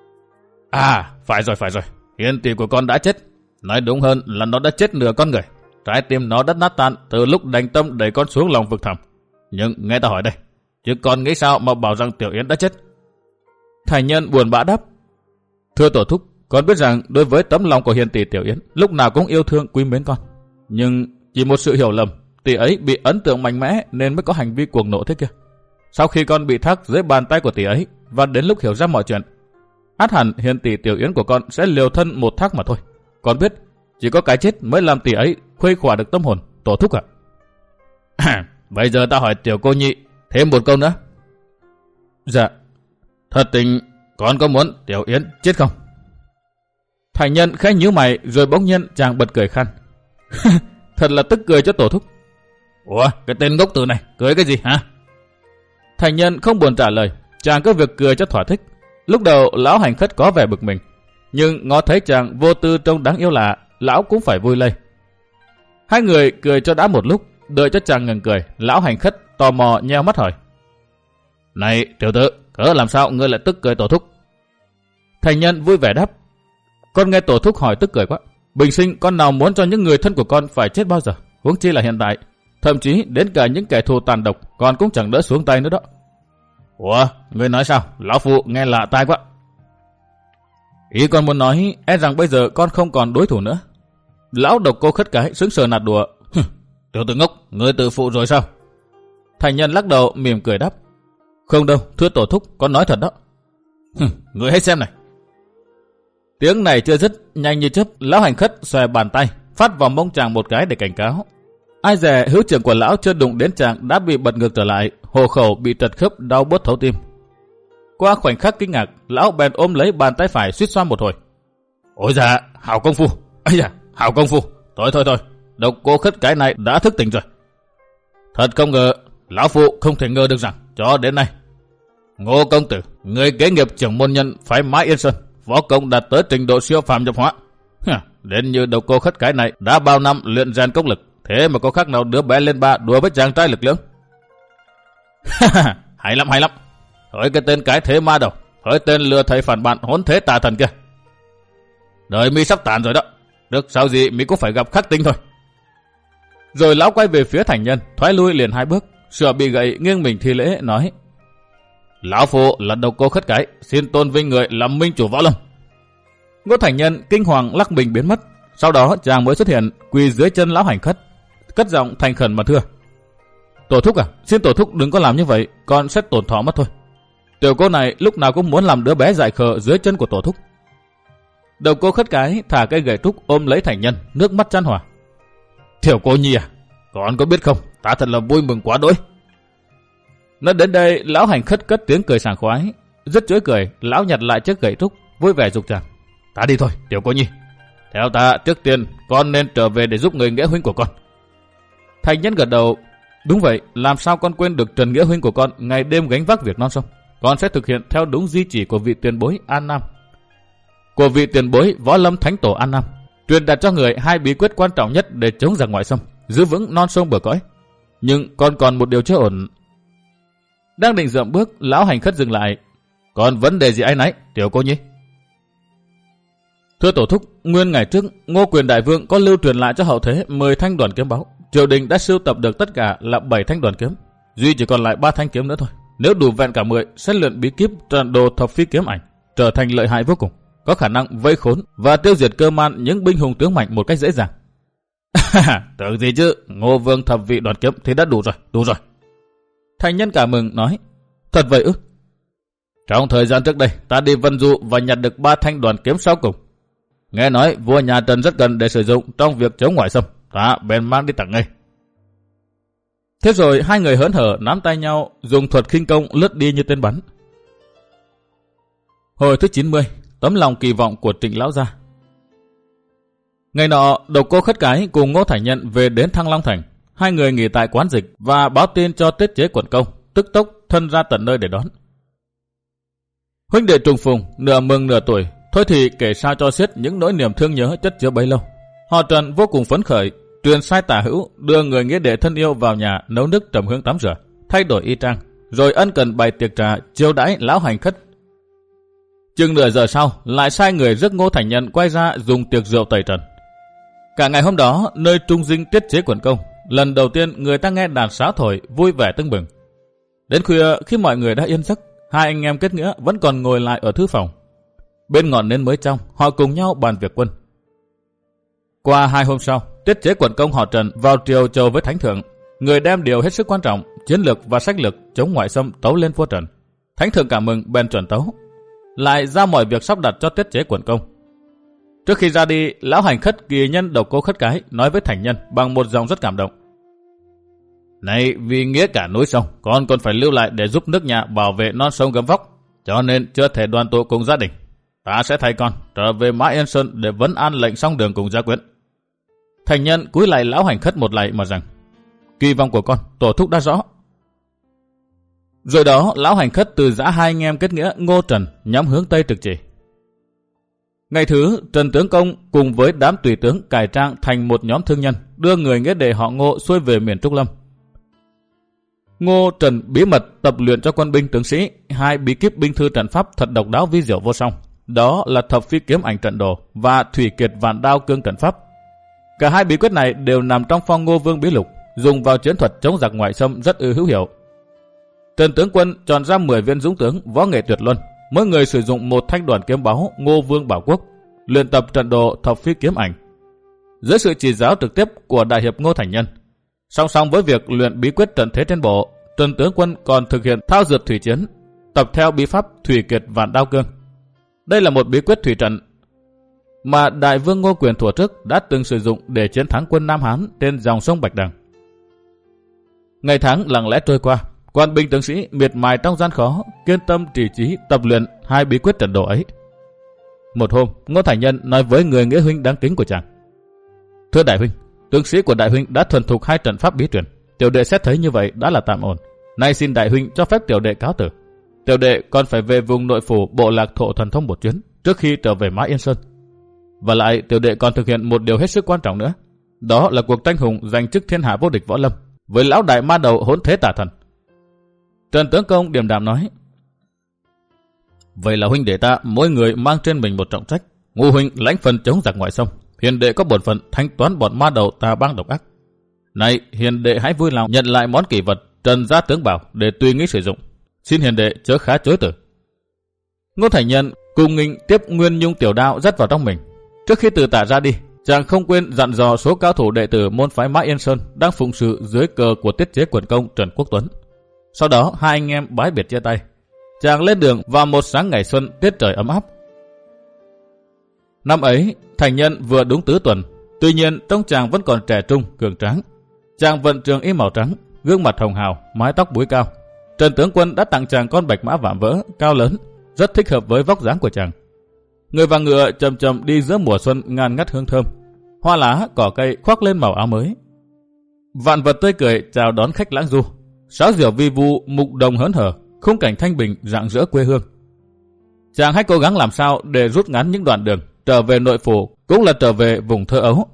À, phải rồi, phải rồi. Hiền tỷ của con đã chết. Nói đúng hơn là nó đã chết nửa con người. Trái tim nó đất nát tan từ lúc đành tâm đẩy con xuống lòng vực thẳm. Nhưng nghe ta hỏi đây, chứ con nghĩ sao mà bảo rằng Tiểu Yến đã chết? Thành Nhân buồn bã đáp. Thưa tổ thúc, con biết rằng đối với tấm lòng của hiền tỷ Tiểu Yến lúc nào cũng yêu thương quý mến con. Nhưng chỉ một sự hiểu lầm, tỷ ấy bị ấn tượng mạnh mẽ nên mới có hành vi cuồng nộ thế kia. Sau khi con bị thác dưới bàn tay của tỷ ấy và đến lúc hiểu ra mọi chuyện, ắt hẳn hiền tỷ Tiểu Yến của con sẽ liều thân một thác mà thôi. Con biết chỉ có cái chết mới làm tỷ ấy khuây khỏa được tâm hồn, tổ thúc ạ. À? Bây giờ ta hỏi tiểu cô nhị thêm một câu nữa. Dạ. Thật tình con có muốn Tiểu Yến chết không? Thành Nhân khẽ nhíu mày rồi bỗng nhiên chàng bật cười khan. Thật là tức cười cho tổ thúc. Ủa, cái tên ngốc tử này cười cái gì hả? Thành Nhân không buồn trả lời, chàng cứ việc cười cho thỏa thích. Lúc đầu lão hành khất có vẻ bực mình, nhưng ngó thấy chàng vô tư trông đáng yêu lạ, lão cũng phải vui lây. Hai người cười cho đã một lúc, đợi cho chàng ngừng cười, lão hành khất tò mò nheo mắt hỏi. Này tiểu tử, cớ làm sao ngươi lại tức cười tổ thúc? Thành Nhân vui vẻ đáp. Con nghe tổ thúc hỏi tức cười quá. Bình sinh con nào muốn cho những người thân của con phải chết bao giờ, huống chi là hiện tại. Thậm chí đến cả những kẻ thù tàn độc con cũng chẳng đỡ xuống tay nữa đó. Ủa, ngươi nói sao? Lão phụ nghe lạ tai quá. Ý con muốn nói e rằng bây giờ con không còn đối thủ nữa. Lão Độc Cô khất cái sững sờ nạt đùa. Tiểu tử ngốc, ngươi tự phụ rồi sao? Thành nhân lắc đầu mỉm cười đáp. Không đâu, thưa tổ thúc, con nói thật đó. Ngươi hãy xem này. Tiếng này chưa dứt, nhanh như chớp, lão hành khất xòe bàn tay, phát vào mông chàng một cái để cảnh cáo. Ai dè hữu trưởng của lão chưa đụng đến chàng đã bị bật ngược trở lại, hồ khẩu bị trật khớp đau buốt thấu tim. Qua khoảnh khắc kinh ngạc, lão bèn ôm lấy bàn tay phải suýt xoa một hồi. Ôi dạ, hảo công phu, ấy da, hảo công phu. Thôi thôi thôi, Độc Cô khất cái này đã thức tỉnh rồi. Thật không ngờ, lão phụ không thể ngờ được rằng cho đến nay Ngô công tử, người kế nghiệp trưởng môn nhân phái Mã Yên Sơn, võ công đạt tới trình độ siêu phàm nhập hóa. Đến như Độc Cô khất cái này đã bao năm luyện rèn công lực, thế mà có khác nào đứa bé lên ba đùa với chàng trai lực lưỡng. Hay lắm hay lắm. Hỏi cái tên cái thế ma đầu, hỏi tên lừa thầy phản bạn hỗn thế tà thần kia. Đời mi sắp tàn rồi đó, được sao gì mi cũng phải gặp khắc tinh thôi. Rồi lão quay về phía thành nhân, thoái lui liền hai bước, sửa bị gậy nghiêng mình thi lễ nói: Lão phụ là Độc Cô khất cái, xin tôn vinh người làm minh chủ võ lâm. Ngô thành nhân kinh hoàng lắc mình biến mất. Sau đó chàng mới xuất hiện, quỳ dưới chân lão hành khất, cất giọng thành khẩn mà thưa: Tổ thúc à, xin tổ thúc đừng có làm như vậy, con sẽ tổn thọ mất thôi. Tiểu cô này lúc nào cũng muốn làm đứa bé dại khờ dưới chân của tổ thúc. Độc Cô khất cái thả cây gậy trúc ôm lấy thành nhân, nước mắt chan hòa. Tiểu cô nhi à, con có biết không, ta thật là vui mừng quá đỗi. Nói đến đây, lão hành khất cất tiếng cười sảng khoái. Rất chối cười, lão nhặt lại chiếc gậy trúc, vui vẻ dục chàng: Ta đi thôi, tiểu cô nhi. Theo ta, trước tiên con nên trở về để giúp người nghĩa huynh của con. Thành nhân gật đầu. Đúng vậy, làm sao con quên được Trần nghĩa huynh của con ngày đêm gánh vác việc non sông. Con sẽ thực hiện theo đúng di chỉ của vị tiền bối An Nam, của vị tiền bối Võ Lâm Thánh Tổ An Nam, truyền đạt cho người hai bí quyết quan trọng nhất để chống giặc ngoại xâm, giữ vững non sông bờ cõi. Nhưng con còn một điều chưa ổn. Đang định dậm bước, lão hành khất dừng lại. Còn vấn đề gì anh nấy, tiểu cô nhi? Thưa tổ thúc, nguyên ngày trước Ngô Quyền đại vương có lưu truyền lại cho hậu thế mười thanh đoàn kiếm báu. Triều đình đã sưu tập được tất cả là bảy thanh đoàn kiếm, duy chỉ còn lại ba thanh kiếm nữa thôi. Nếu đủ vẹn cả mười, sẽ luyện bí kíp trận đồ thập phi kiếm ảnh, trở thành lợi hại vô cùng, có khả năng vây khốn và tiêu diệt cơ man những binh hùng tướng mạnh một cách dễ dàng. Tưởng gì chứ, Ngô vương thập vị đoàn kiếm thì đã đủ rồi, đủ rồi. Thành nhân cả mừng nói: Thật vậy ư? Trong thời gian trước đây, ta đi Vân Du và nhặt được ba thanh đoàn kiếm sau cùng. Nghe nói vua nhà Trần rất cần để sử dụng trong việc chống ngoại xâm, ta bèn mang đi tặng ngay. Thế rồi hai người hớn hở nắm tay nhau, dùng thuật khinh công lướt đi như tên bắn. Hồi thứ chín mươi, tấm lòng kỳ vọng của Trịnh lão gia. Ngày nọ, Độc Cô khất cái cùng Ngô Thành Nhân về đến Thăng Long thành. Hai người nghỉ tại quán dịch và báo tin cho Tiết Chế quận công, tức tốc thân ra tận nơi để đón. Huynh đệ trùng phùng, nửa mừng nửa tuổi, thôi thì kể sao cho xiết những nỗi niềm thương nhớ chất chứa bấy lâu. Họ Trần vô cùng phấn khởi, truyền sai tả hữu đưa người nghĩa đệ thân yêu vào nhà nấu nước trầm hương tắm rửa, thay đổi y trang, rồi ân cần bày tiệc trà chiêu đãi lão hành khất. Chừng nửa giờ sau, lại sai người rước Ngô Thành Nhân quay ra dùng tiệc rượu tẩy trần. Cả ngày hôm đó, nơi trung dinh Tiết Chế quận công, lần đầu tiên người ta nghe đàn sáo thổi vui vẻ tưng bừng. Đến khuya, khi mọi người đã yên giấc, hai anh em kết nghĩa vẫn còn ngồi lại ở thư phòng. Bên ngọn nến mới trong, họ cùng nhau bàn việc quân. Qua hai hôm sau, Tiết Chế quận công họ Trần vào triều chầu với Thánh thượng, người đem điều hết sức quan trọng, chiến lược và sách lược chống ngoại xâm tấu lên vua Trần. Thánh thượng cảm mừng bèn chuẩn tấu, lại giao mọi việc sắp đặt cho Tiết Chế quận công. Trước khi ra đi, lão hành khất kỳ nhân Độc Cô khất cái nói với thành nhân bằng một giọng rất cảm động: Này, vì nghĩa cả núi sông, con còn phải lưu lại để giúp nước nhà bảo vệ non sông gấm vóc, cho nên chưa thể đoàn tụ cùng gia đình. Ta sẽ thay con trở về Mã Yên Sơn để vấn an lệnh song đường cùng gia quyến. Thành nhân cúi lại lão hành khất một lạy mà rằng: Kỳ vọng của con, tổ thúc đã rõ. Rồi đó, lão hành khất từ giã hai anh em kết nghĩa Ngô Trần nhắm hướng tây trực chỉ. Ngày thứ, Trần tướng công cùng với đám tùy tướng cải trang thành một nhóm thương nhân, đưa người nghĩa đệ họ Ngô xuôi về miền Trúc Lâm. Ngô Trần bí mật tập luyện cho quân binh tướng sĩ hai bí kíp binh thư trận pháp thật độc đáo vi diệu vô song, đó là thập phi kiếm ảnh trận đồ và thủy kiệt vạn đao cương trận pháp. Cả hai bí quyết này đều nằm trong Phong Ngô Vương bí lục, dùng vào chiến thuật chống giặc ngoại xâm rất ư hữu hiệu. Trần tướng quân chọn ra mười viên dũng tướng võ nghệ tuyệt luân, mỗi người sử dụng một thanh đoàn kiếm báu Ngô Vương Bảo Quốc, luyện tập trận độ thập phi kiếm ảnh. Dưới sự chỉ giáo trực tiếp của đại hiệp Ngô Thành Nhân, song song với việc luyện bí quyết trận thế trên bộ, Trần tướng quân còn thực hiện thao dượt thủy chiến, tập theo bí pháp thủy kiệt vạn đao cương. Đây là một bí quyết thủy trận mà đại vương Ngô Quyền thuở trước đã từng sử dụng để chiến thắng quân Nam Hán trên dòng sông Bạch Đằng. Ngày tháng lặng lẽ trôi qua, quan binh tướng sĩ miệt mài trong gian khó, kiên tâm trì trí tập luyện hai bí quyết trận độ ấy. Một hôm, Ngô Thành Nhân nói với người nghĩa huynh đáng kính của chàng: "Thưa đại huynh, tướng sĩ của đại huynh đã thuần thục hai trận pháp bí truyền. Tiểu đệ xét thấy như vậy đã là tạm ổn. Nay xin đại huynh cho phép tiểu đệ cáo từ. Tiểu đệ còn phải về vùng nội phủ bộ lạc Thổ Thần Thông một chuyến trước khi trở về Mã Yên Sơn. Và lại tiểu đệ còn thực hiện một điều hết sức quan trọng nữa, đó là cuộc tranh hùng giành chức thiên hạ vô địch võ lâm với lão đại ma đầu Hỗn Thế Tà Thần." Trần tướng công điềm đạm nói: "Vậy là huynh đệ ta mỗi người mang trên mình một trọng trách. Ngô huynh lãnh phần chống giặc ngoại xâm, hiền đệ có bổn phận thanh toán bọn ma đầu tà bang độc ác. Này hiền đệ hãy vui lòng nhận lại món kỷ vật Trần gia tướng bảo để tùy nghĩ sử dụng. Xin hiền đệ chớ khá chối từ." Ngô Thành Nhân cùng nghinh tiếp nguyên nhung tiểu đao dắt vào trong mình. Trước khi từ tả ra đi, chàng không quên dặn dò số cao thủ đệ tử môn phái Mã Yên Sơn đang phụng sự dưới cờ của tiết chế quận công Trần Quốc Tuấn. Sau đó hai anh em bái biệt chia tay. Chàng lên đường vào một sáng ngày xuân tiết trời ấm áp. Năm ấy, Thành Nhân vừa đúng tứ tuần, tuy nhiên trông chàng vẫn còn trẻ trung, cường tráng. Chàng vận trường y màu trắng, gương mặt hồng hào, mái tóc búi cao. Trần tướng quân đã tặng chàng con bạch mã vạm vỡ, cao lớn, rất thích hợp với vóc dáng của chàng. Người và ngựa chậm chậm đi giữa mùa xuân ngàn ngắt hương thơm, hoa lá cỏ cây khoác lên màu áo mới. Vạn vật tươi cười chào đón khách lãng du, sáo diều vi vu, mục đồng hớn hở, khung cảnh thanh bình rạng rỡ quê hương. Chàng hãy cố gắng làm sao để rút ngắn những đoạn đường trở về nội phủ, cũng là trở về vùng thơ ấu.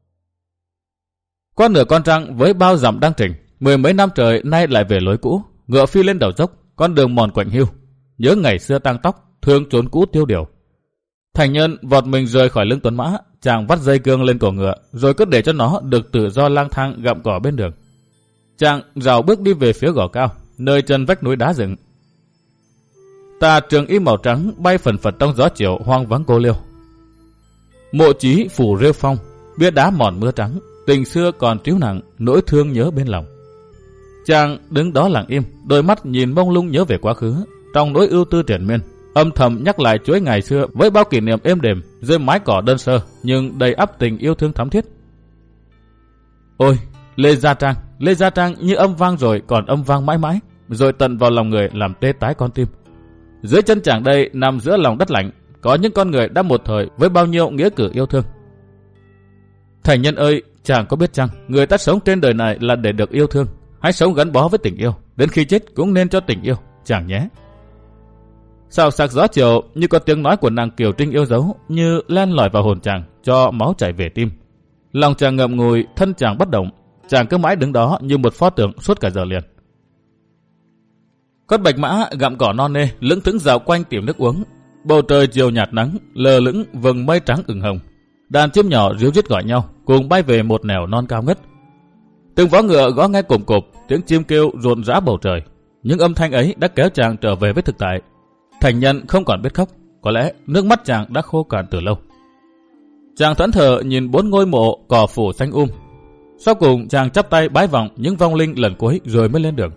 Qua nửa con trăng với bao dặm đang trình, mười mấy năm trời nay lại về lối cũ, ngựa phi lên đầu dốc, con đường mòn quạnh hiu, nhớ ngày xưa tăng tóc, thương trốn cũ tiêu điều. Thành Nhân vọt mình rời khỏi lưng tuấn mã, chàng vắt dây cương lên cổ ngựa, rồi cứ để cho nó được tự do lang thang gặm cỏ bên đường. Chàng rào bước đi về phía gò cao, nơi chân vách núi đá dựng. Tà trường y màu trắng bay phần phật trong gió chiều hoang vắng cô liêu. Mộ chí phủ rêu phong, bia đá mòn mưa trắng, tình xưa còn tríu nặng, nỗi thương nhớ bên lòng. Chàng đứng đó lặng im, đôi mắt nhìn mông lung nhớ về quá khứ, trong nỗi ưu tư triền miên, âm thầm nhắc lại chuỗi ngày xưa với bao kỷ niệm êm đềm dưới mái cỏ đơn sơ nhưng đầy ắp tình yêu thương thắm thiết. Ôi, Lê Gia Trang, Lê Gia Trang như âm vang rồi còn âm vang mãi mãi, rồi tận vào lòng người làm tê tái con tim. Dưới chân chàng đây nằm giữa lòng đất lạnh, có những con người đã một thời với bao nhiêu nghĩa cử yêu thương. Thành Nhân ơi, chàng có biết chăng, người ta sống trên đời này là để được yêu thương, hãy sống gắn bó với tình yêu, đến khi chết cũng nên cho tình yêu, chàng nhé. Xào xạc gió chiều như có tiếng nói của nàng Kiều Trinh yêu dấu, như len lỏi vào hồn chàng, cho máu chảy về tim. Lòng chàng ngậm ngùi, thân chàng bất động, chàng cứ mãi đứng đó như một pho tượng suốt cả giờ liền. Con bạch mã gặm cỏ non nê, lững thững dạo quanh tìm nước uống. Bầu trời chiều nhạt nắng, lờ lững vầng mây trắng ửng hồng. Đàn chim nhỏ ríu rít gọi nhau, cùng bay về một nẻo non cao ngất. Từng vó ngựa gõ nghe cộm cộp, tiếng chim kêu rộn rã bầu trời. Những âm thanh ấy đã kéo chàng trở về với thực tại. Thành Nhân không còn biết khóc, có lẽ nước mắt chàng đã khô cạn từ lâu. Chàng thẫn thờ nhìn bốn ngôi mộ cỏ phủ xanh um. Sau cùng chàng chắp tay bái vọng những vong linh lần cuối rồi mới lên đường.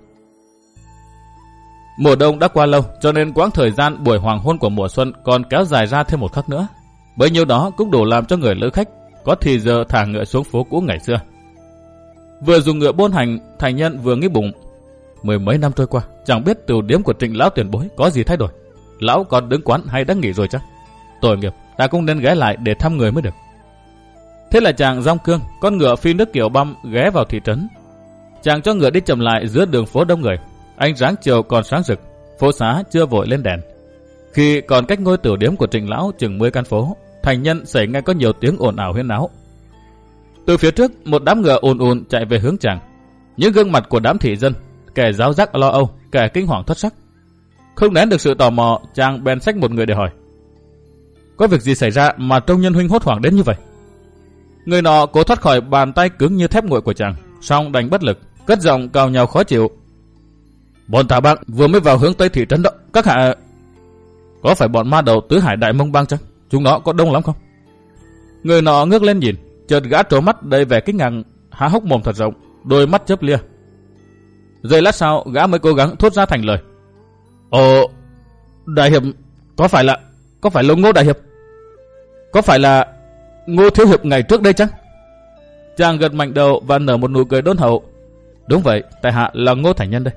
Mùa đông đã qua lâu, cho nên quãng thời gian buổi hoàng hôn của mùa xuân còn kéo dài ra thêm một khắc nữa. Bấy nhiêu đó cũng đủ làm cho người lữ khách có thì giờ thả ngựa xuống phố cũ ngày xưa. Vừa dùng ngựa bôn hành, Thành Nhân vừa nghĩ bụng, mười mấy năm trôi qua, chẳng biết tửu điếm của Trịnh lão tiền bối có gì thay đổi. Lão còn đứng quán hay đã nghỉ rồi chắc? Tội nghiệp, ta cũng nên ghé lại để thăm người mới được. Thế là chàng dong cương, con ngựa phi nước kiểu băm ghé vào thị trấn. Chàng cho ngựa đi chậm lại giữa đường phố đông người. Ánh sáng chiều còn sáng rực, phố xá chưa vội lên đèn. Khi còn cách ngôi tửu điếm của Trịnh lão chừng mười căn phố, Thành Nhân xảy nghe có nhiều tiếng ồn ào huyên náo. Từ phía trước, một đám ngựa ùn ùn chạy về hướng chàng. Những gương mặt của đám thị dân, kẻ giáo giác lo âu, kẻ kinh hoàng thất sắc. Không nén được sự tò mò, chàng bèn xách một người để hỏi: có việc gì xảy ra mà trông Nhân huynh hốt hoảng đến như vậy? Người nọ cố thoát khỏi bàn tay cứng như thép nguội của chàng, song đành bất lực, cất giọng cào nhào khó chịu: Bọn Tà Bang vừa mới vào hướng Tây thị trấn đó. Các hạ... Có phải bọn ma đầu Tứ Hải Đại Mông Bang chăng? Chúng nó có đông lắm không? Người nọ ngước lên nhìn, chợt gã trố mắt đầy vẻ kinh ngạc, há hốc mồm thật rộng, đôi mắt chớp lia. Giây lát sau, gã mới cố gắng thốt ra thành lời. Ồ, Đại Hiệp, có phải là... Có phải là Ngô Đại Hiệp? Có phải là Ngô Thiếu Hiệp ngày trước đây chăng? Chàng gật mạnh đầu và nở một nụ cười đôn hậu. Đúng vậy, tại hạ là Ngô Thành Nhân đây.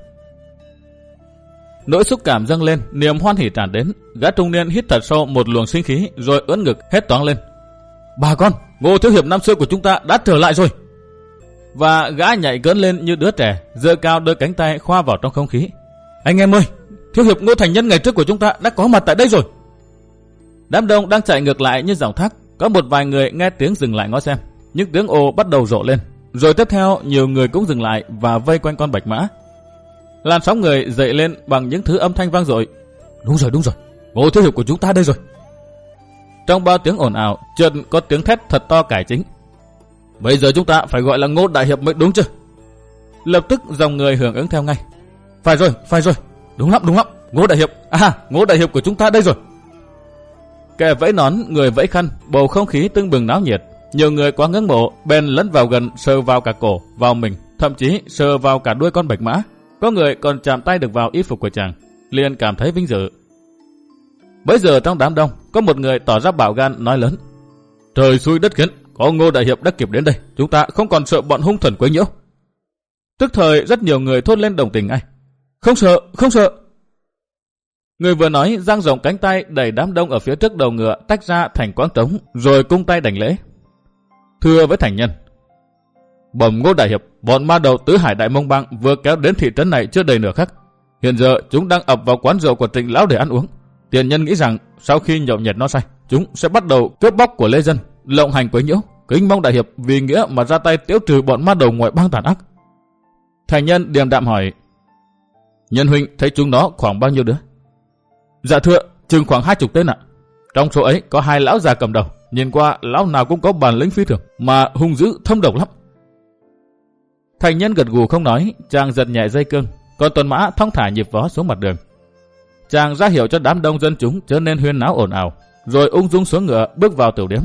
Nỗi xúc cảm dâng lên, niềm hoan hỉ tràn đến. Gã trung niên hít thật sâu một luồng sinh khí, rồi ưỡn ngực hét toáng lên. Bà con, Ngô Thiếu Hiệp năm xưa của chúng ta đã trở lại rồi. Và gã nhảy cỡn lên như đứa trẻ, giơ cao đôi cánh tay khoa vào trong không khí. Anh em ơi, Thiếu Hiệp Ngô Thành Nhân ngày trước của chúng ta đã có mặt tại đây rồi. Đám đông đang chạy ngược lại như dòng thác. Có một vài người nghe tiếng dừng lại ngó xem. Những tiếng ồ bắt đầu rộ lên. Rồi tiếp theo nhiều người cũng dừng lại và vây quanh con bạch mã. Làn sóng người dậy lên bằng những thứ âm thanh vang dội. Đúng rồi, đúng rồi, Ngô Thiếu Hiệp của chúng ta đây rồi. Trong bao tiếng ồn ào, chợt có tiếng thét thật to cải chính. Bây giờ chúng ta phải gọi là Ngô Đại Hiệp mới đúng chứ? Lập tức dòng người hưởng ứng theo ngay. Phải rồi, phải rồi, đúng lắm, đúng lắm, Ngô Đại Hiệp, à, Ngô Đại Hiệp của chúng ta đây rồi. Kẻ vẫy nón, người vẫy khăn, bầu không khí tưng bừng náo nhiệt. Nhiều người quá ngưỡng mộ, bèn lấn vào gần, sờ vào cả cổ, vào mình, thậm chí sờ vào cả đuôi con bạch mã. Có người còn chạm tay được vào y phục của chàng, liền cảm thấy vinh dự. Bấy giờ trong đám đông, có một người tỏ ra bạo gan nói lớn. Trời xui đất khiến, có Ngô Đại Hiệp đã kịp đến đây, chúng ta không còn sợ bọn hung thần quấy nhiễu. Tức thời rất nhiều người thốt lên đồng tình ngay. Không sợ, không sợ. Người vừa nói dang rộng cánh tay đẩy đám đông ở phía trước đầu ngựa tách ra thành quãng trống, rồi cung tay đảnh lễ. Thưa với thành nhân, bẩm Ngô Đại Hiệp, bọn ma đầu Tứ Hải Đại Mông Bang vừa kéo đến thị trấn này chưa đầy nửa khắc. Hiện giờ chúng đang ập vào quán rượu của Trịnh lão để ăn uống. Tiền nhân nghĩ rằng sau khi nhậu nhẹt no say, chúng sẽ bắt đầu cướp bóc của lê dân, lộng hành quấy nhiễu. Kính mong Đại Hiệp vì nghĩa mà ra tay tiêu trừ bọn ma đầu ngoại bang tàn ác. Thành nhân điềm đạm hỏi. Nhân huynh thấy chúng nó khoảng bao nhiêu đứa? Dạ thưa, chừng khoảng hai chục tên ạ. Trong số ấy có hai lão già cầm đầu, nhìn qua lão nào cũng có bản lĩnh phi thường, mà hung dữ thâm độc lắm. Thành nhân gật gù không nói, chàng giật nhẹ dây cương, còn tuần mã thong thả nhịp vó xuống mặt đường. Chàng ra hiệu cho đám đông dân chúng trở nên huyên náo ồn ào, rồi ung dung xuống ngựa bước vào tiểu điếm.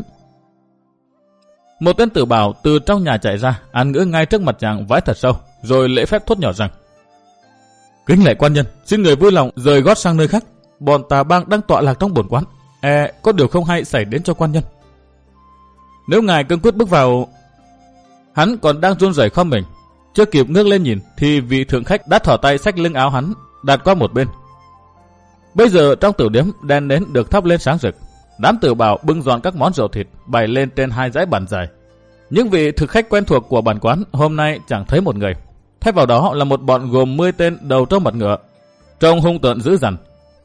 Một tên tử bảo từ trong nhà chạy ra, án ngữ ngay trước mặt chàng vái thật sâu, rồi lễ phép thốt nhỏ rằng: Kính lạy quan nhân, xin người vui lòng rời gót sang nơi khác. Bọn Tà Bang đang tọa lạc trong bổn quán, e có điều không hay xảy đến cho quan nhân. Nếu ngài cương quyết bước vào... Hắn còn đang run rẩy khom mình, chưa kịp ngước lên nhìn thì vị thượng khách đã thỏ tay xách lưng áo hắn đặt qua một bên. Bây giờ trong tiểu điếm đèn nến được thắp lên sáng rực. Đám tử bảo bưng dọn các món rượu thịt bày lên trên hai dãy bàn dài. Những vị thực khách quen thuộc của bản quán hôm nay chẳng thấy một người. Thay vào đó là một bọn gồm mười tên đầu trâu mặt ngựa, trông hung tợn dữ dằn.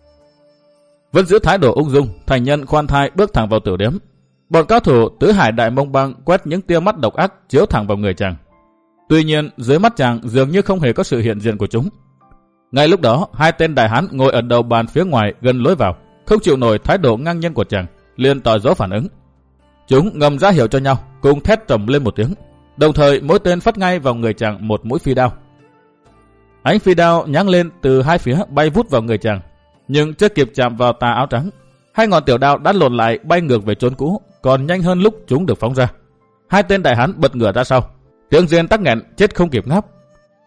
Vẫn giữ thái độ ung dung, thành nhân khoan thai bước thẳng vào tiểu điếm. Bọn cao thủ Tứ Hải Đại Mông Bang quét những tia mắt độc ác chiếu thẳng vào người chàng. Tuy nhiên dưới mắt chàng dường như không hề có sự hiện diện của chúng. Ngay lúc đó hai tên đại hán ngồi ở đầu bàn phía ngoài gần lối vào, không chịu nổi thái độ ngang nhiên của chàng, liền tỏ dấu phản ứng. Chúng ngầm ra hiệu cho nhau, cùng thét trầm lên một tiếng. Đồng thời mỗi tên phất ngay vào người chàng một mũi phi đao. Ánh phi đao nháng lên từ hai phía bay vút vào người chàng, nhưng chưa kịp chạm vào tà áo trắng, hai ngọn tiểu đao đã lộn lại bay ngược về chốn cũ, còn nhanh hơn lúc chúng được phóng ra. Hai tên đại hán bật ngửa ra sau, tiếng rên tắc nghẹn chết không kịp ngáp.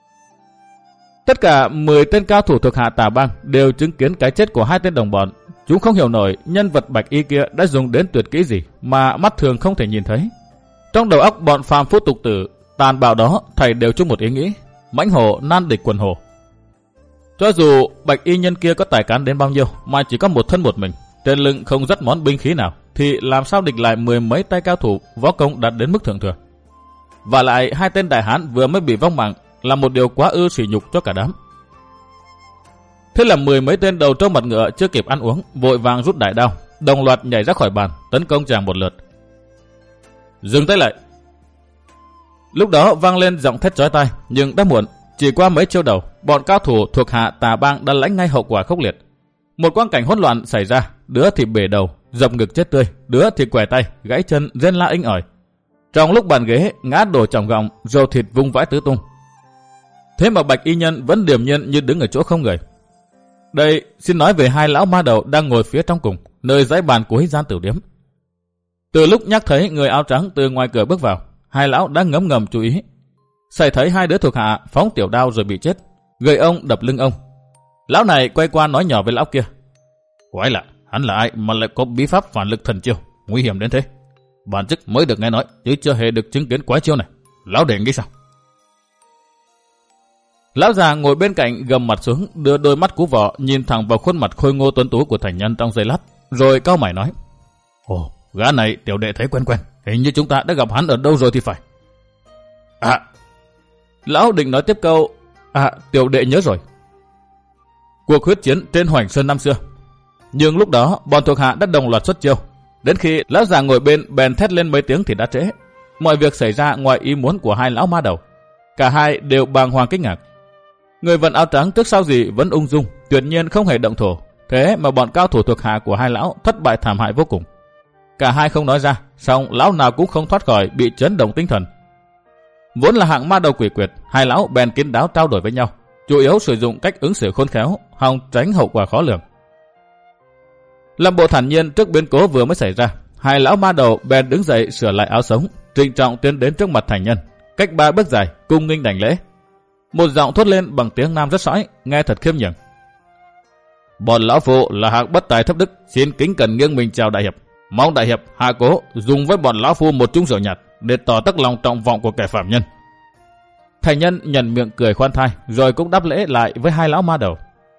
Tất cả mười tên cao thủ thuộc hạ Tà Bang đều chứng kiến cái chết của hai tên đồng bọn. Chúng không hiểu nổi nhân vật bạch y kia đã dùng đến tuyệt kỹ gì mà mắt thường không thể nhìn thấy. Trong đầu óc bọn phàm phu tục tử tàn bạo đó thảy đều chung một ý nghĩ: mãnh hổ nan địch quần hổ. Cho dù bạch y nhân kia có tài cán đến bao nhiêu mà chỉ có một thân một mình, trên lưng không dắt món binh khí nào, thì làm sao địch lại mười mấy tay cao thủ võ công đạt đến mức thượng thừa. Và lại hai tên đại hán vừa mới bị vong mạng là một điều quá ư sỉ nhục cho cả đám. Thế là mười mấy tên đầu trâu mặt ngựa chưa kịp ăn uống, vội vàng rút đại đao, đồng loạt nhảy ra khỏi bàn, tấn công chàng một lượt. Dừng tay lại! Lúc đó vang lên giọng thét chói tai, nhưng đã muộn. Chỉ qua mấy chiêu đầu, bọn cao thủ thuộc hạ Tà Bang đã lãnh ngay hậu quả khốc liệt. Một quang cảnh hỗn loạn xảy ra, đứa thì bể đầu, dập ngực chết tươi, đứa thì quẻ tay, gãy chân, rên la inh ỏi. Trong lúc bàn ghế ngã đổ chồng gọng, râu thịt vung vãi tứ tung. Thế mà Bạch Y Nhân vẫn điềm nhiên như đứng ở chỗ không người. Đây, xin nói về hai lão ma đầu đang ngồi phía trong cùng, nơi dãy bàn cuối gian tử điếm. Từ lúc nhắc thấy người áo trắng từ ngoài cửa bước vào, hai lão đã ngấm ngầm chú ý. Xảy thấy hai đứa thuộc hạ phóng tiểu đao rồi bị chết, gậy ông đập lưng ông. Lão này quay qua nói nhỏ với lão kia. Quái lạ, hắn là ai mà lại có bí pháp phản lực thần chiêu, nguy hiểm đến thế. Bản chức mới được nghe nói, chứ chưa hề được chứng kiến quái chiêu này. Lão để nghĩ sao? Lão già ngồi bên cạnh gầm mặt xuống, đưa đôi mắt cú vọ nhìn thẳng vào khuôn mặt khôi ngô tuấn tú của thành nhân trong giây lát, rồi cau mày nói. Ồ, gã này tiểu đệ thấy quen quen, hình như chúng ta đã gặp hắn ở đâu rồi thì phải. À, lão định nói tiếp câu, à, tiểu đệ nhớ rồi. Cuộc huyết chiến trên Hoành Sơn năm xưa. Nhưng lúc đó bọn thuộc hạ đã đồng loạt xuất chiêu. Đến khi lão già ngồi bên bèn thét lên mấy tiếng thì đã trễ. Mọi việc xảy ra ngoài ý muốn của hai lão ma đầu. Cả hai đều bàng hoàng kinh ngạc. Người vận áo trắng trước sau gì vẫn ung dung, tuyệt nhiên không hề động thổ. Thế mà bọn cao thủ thuộc hạ của hai lão thất bại thảm hại vô cùng. Cả hai không nói ra, song lão nào cũng không thoát khỏi bị chấn động tinh thần. Vốn là hạng ma đầu quỷ quyệt, hai lão bèn kín đáo trao đổi với nhau, chủ yếu sử dụng cách ứng xử khôn khéo, hòng tránh hậu quả khó lường. Làm bộ thản nhiên trước biến cố vừa mới xảy ra, hai lão ma đầu bèn đứng dậy sửa lại áo sống, trịnh trọng tiến đến trước mặt thành nhân, cách ba bước dài, cung nghênh đảnh lễ. Một giọng thốt lên bằng tiếng nam rất sõi, nghe thật khiêm nhường. Bọn lão phu là hạng bất tài thấp đức, xin kính cẩn nghiêng mình chào đại hiệp. Mong đại hiệp hạ cố dùng với bọn lão phu một chung rượu nhạt để tỏ tất lòng trọng vọng của kẻ phạm nhân. Thành nhân nhận miệng cười khoan thai, rồi cũng đáp lễ lại với hai lão ma đầu.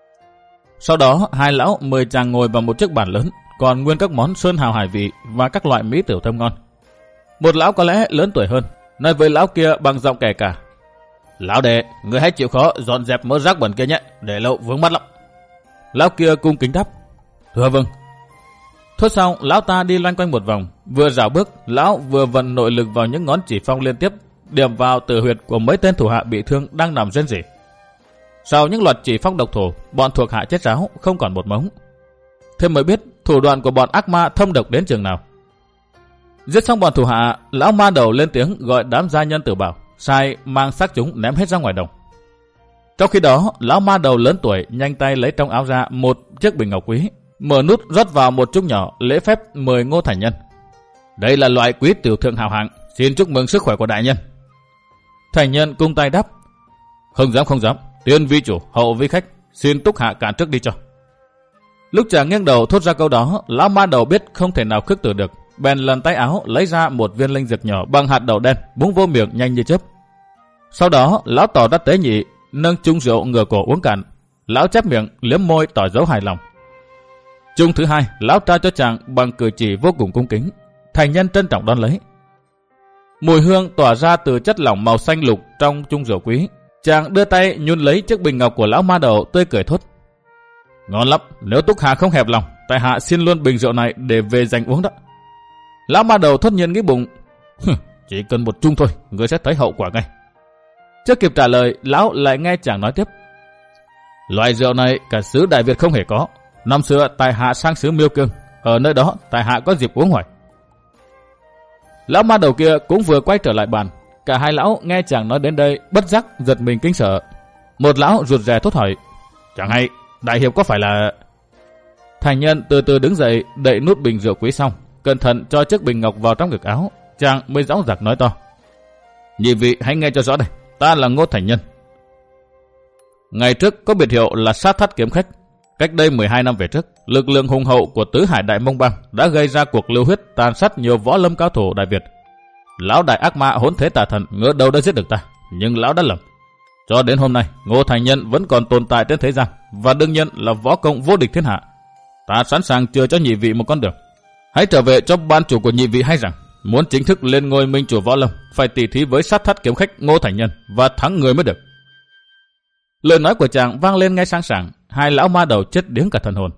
Sau đó hai lão mời chàng ngồi vào một chiếc bàn lớn, còn nguyên các món sơn hào hải vị và các loại mỹ tiểu thơm ngon. Một lão có lẽ lớn tuổi hơn, nói với lão kia bằng giọng kẻ cả. Lão đệ, người hãy chịu khó dọn dẹp mớ rác bẩn kia nhé, để lâu vướng mắt lắm. Lão kia cung kính đáp. Thưa vâng. Thốt xong, lão ta đi loanh quanh một vòng, vừa dạo bước, lão vừa vận nội lực vào những ngón chỉ phong liên tiếp, điểm vào tử huyệt của mấy tên thủ hạ bị thương đang nằm rên rỉ. Sau những loạt chỉ phong độc thổ, bọn thuộc hạ chết ráo, không còn một mống. Thế mới biết thủ đoạn của bọn ác ma thâm độc đến chừng nào. Giết xong bọn thủ hạ, lão ma đầu lên tiếng gọi đám gia nhân tử bảo, sai mang xác chúng ném hết ra ngoài đồng. Trong khi đó, lão ma đầu lớn tuổi nhanh tay lấy trong áo ra một chiếc bình ngọc quý, mở nút rót vào một chút nhỏ, lễ phép mời Ngô Thành Nhân. Đây là loại quý tiểu thượng hào hạng, xin chúc mừng sức khỏe của đại nhân. Thành Nhân cung tay đáp. Không dám không dám, tiên vi chủ, hậu vi khách, xin túc hạ cản trước đi cho. Lúc chàng nghiêng đầu thốt ra câu đó, lão ma đầu biết không thể nào khước từ được, bèn lần tay áo lấy ra một viên linh dược nhỏ bằng hạt đậu đen, búng vô miệng nhanh như chớp. Sau đó lão tỏ ra tế nhị, nâng chung rượu ngửa cổ uống cạn. Lão chép miệng liếm môi tỏ dấu hài lòng. Chung thứ hai, lão trao cho chàng bằng cử chỉ vô cùng cung kính. Thành Nhân trân trọng đón lấy. Mùi hương tỏa ra từ chất lỏng màu xanh lục trong chung rượu quý. Chàng đưa tay nhún lấy chiếc bình ngọc của lão ma đầu, tươi cười thốt. Ngon lắm, nếu túc hạ không hẹp lòng, tại hạ xin luôn bình rượu này để về dành uống đó. Lão ma đầu thốt nhiên nghĩ bụng. Chỉ cần một chung thôi, người sẽ thấy hậu quả ngay. Chưa kịp trả lời, lão lại nghe chàng nói tiếp. Loại rượu này cả xứ Đại Việt không hề có. Năm xưa tại hạ sang xứ Miêu Cương, ở nơi đó tại hạ có dịp uống hoài. Lão ma đầu kia cũng vừa quay trở lại bàn. Cả hai lão nghe chàng nói đến đây bất giác giật mình kinh sợ. Một lão rụt rè thốt hỏi. Chẳng hay, đại hiệp có phải là... Thành Nhân từ từ đứng dậy, đậy nút bình rượu quý xong, cẩn thận cho chiếc bình ngọc vào trong ngực áo. Chàng mới dõng dạc nói to. Nhị vị hãy nghe cho rõ đây, ta là Ngô Thành Nhân. Ngày trước có biệt hiệu là Sát Thắt Kiếm Khách. Cách đây mười hai năm về trước, lực lượng hùng hậu của tứ hải Đại Mông Bang đã gây ra cuộc lưu huyết tàn sát nhiều võ lâm cao thủ Đại Việt. Lão đại ác ma hỗn thế tà thần ngỡ đâu đã giết được ta, nhưng lão đã lầm. Cho đến hôm nay, Ngô Thành Nhân vẫn còn tồn tại trên thế gian, và đương nhiên là võ công vô địch thiên hạ. Ta sẵn sàng chừa cho nhị vị một con đường. Hãy trở về cho ban chủ của nhị vị hay rằng, muốn chính thức lên ngôi minh chủ võ lâm, phải tỉ thí với Sát Thắt Kiếm Khách Ngô Thành Nhân và thắng người mới được. Lời nói của chàng vang lên ngay sang sảng, hai lão ma đầu chết điếng cả thần hồn.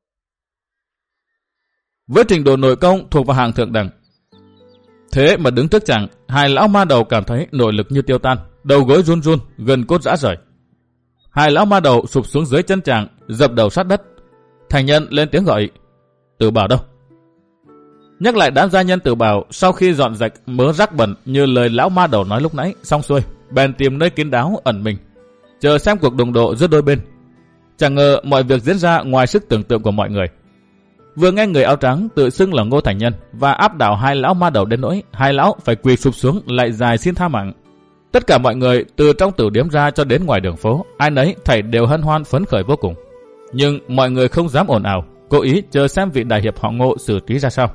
Với trình độ nội công thuộc vào hàng thượng đẳng, thế mà đứng trước chàng, hai lão ma đầu cảm thấy nội lực như tiêu tan, đầu gối run run, gần cốt rã rời. Hai lão ma đầu sụp xuống dưới chân chàng, dập đầu sát đất. Thành Nhân lên tiếng gọi. Tử Bảo đâu? Nhắc lại đám gia nhân Tử Bảo, sau khi dọn dẹp mớ rác bẩn như lời lão ma đầu nói lúc nãy xong xuôi, bèn tìm nơi kín đáo ẩn mình. chờ xem cuộc đụng độ giữa đôi bên. Chẳng ngờ mọi việc diễn ra ngoài sức tưởng tượng của mọi người. Vừa nghe người áo trắng tự xưng là Ngô Thành Nhân và áp đảo hai lão ma đầu đến nỗi hai lão phải quỳ sụp xuống lại dài xin tha mạng. Tất cả mọi người từ trong tử điếm ra cho đến ngoài đường phố, ai nấy thảy đều hân hoan phấn khởi vô cùng. Nhưng mọi người không dám ồn ào, cố ý chờ xem vị đại hiệp họ Ngô xử trí ra sao.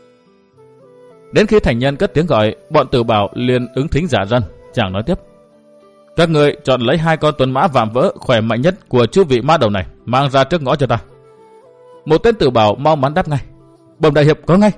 Đến khi Thành Nhân cất tiếng gọi, bọn Tử Bảo liền ứng thính giả dân, chàng nói tiếp: các người chọn lấy hai con tuấn mã vạm vỡ khỏe mạnh nhất của chư vị ma đầu này, mang ra trước ngõ cho ta. Một tên Tử Bảo mau mắn đáp ngay: bẩm đại hiệp có ngay.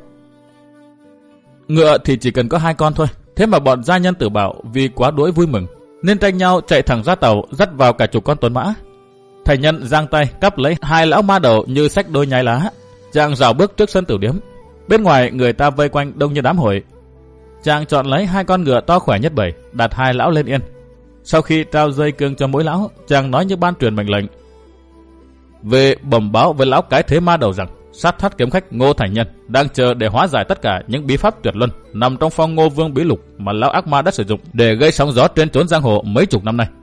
Ngựa thì chỉ cần có hai con thôi, thế mà bọn gia nhân Tử Bảo vì quá đuối vui mừng nên tranh nhau chạy thẳng ra tàu, dắt vào cả chục con tuấn mã. Thành Nhân giang tay cắp lấy hai lão ma đầu như xách đôi nhái lá, chàng rảo bước trước sân tử điếm. Bên ngoài người ta vây quanh đông như đám hội. Chàng chọn lấy hai con ngựa to khỏe nhất bầy, đặt hai lão lên yên. Sau khi trao dây cương cho mỗi lão, chàng nói như ban truyền mệnh lệnh: về bẩm báo với lão cái thế ma đầu rằng sát thắt kiếm khách Ngô Thành Nhân đang chờ để hóa giải tất cả những bí pháp tuyệt luân nằm trong phong Ngô Vương bí lục mà lão ác ma đã sử dụng để gây sóng gió trên chốn giang hồ mấy chục năm nay.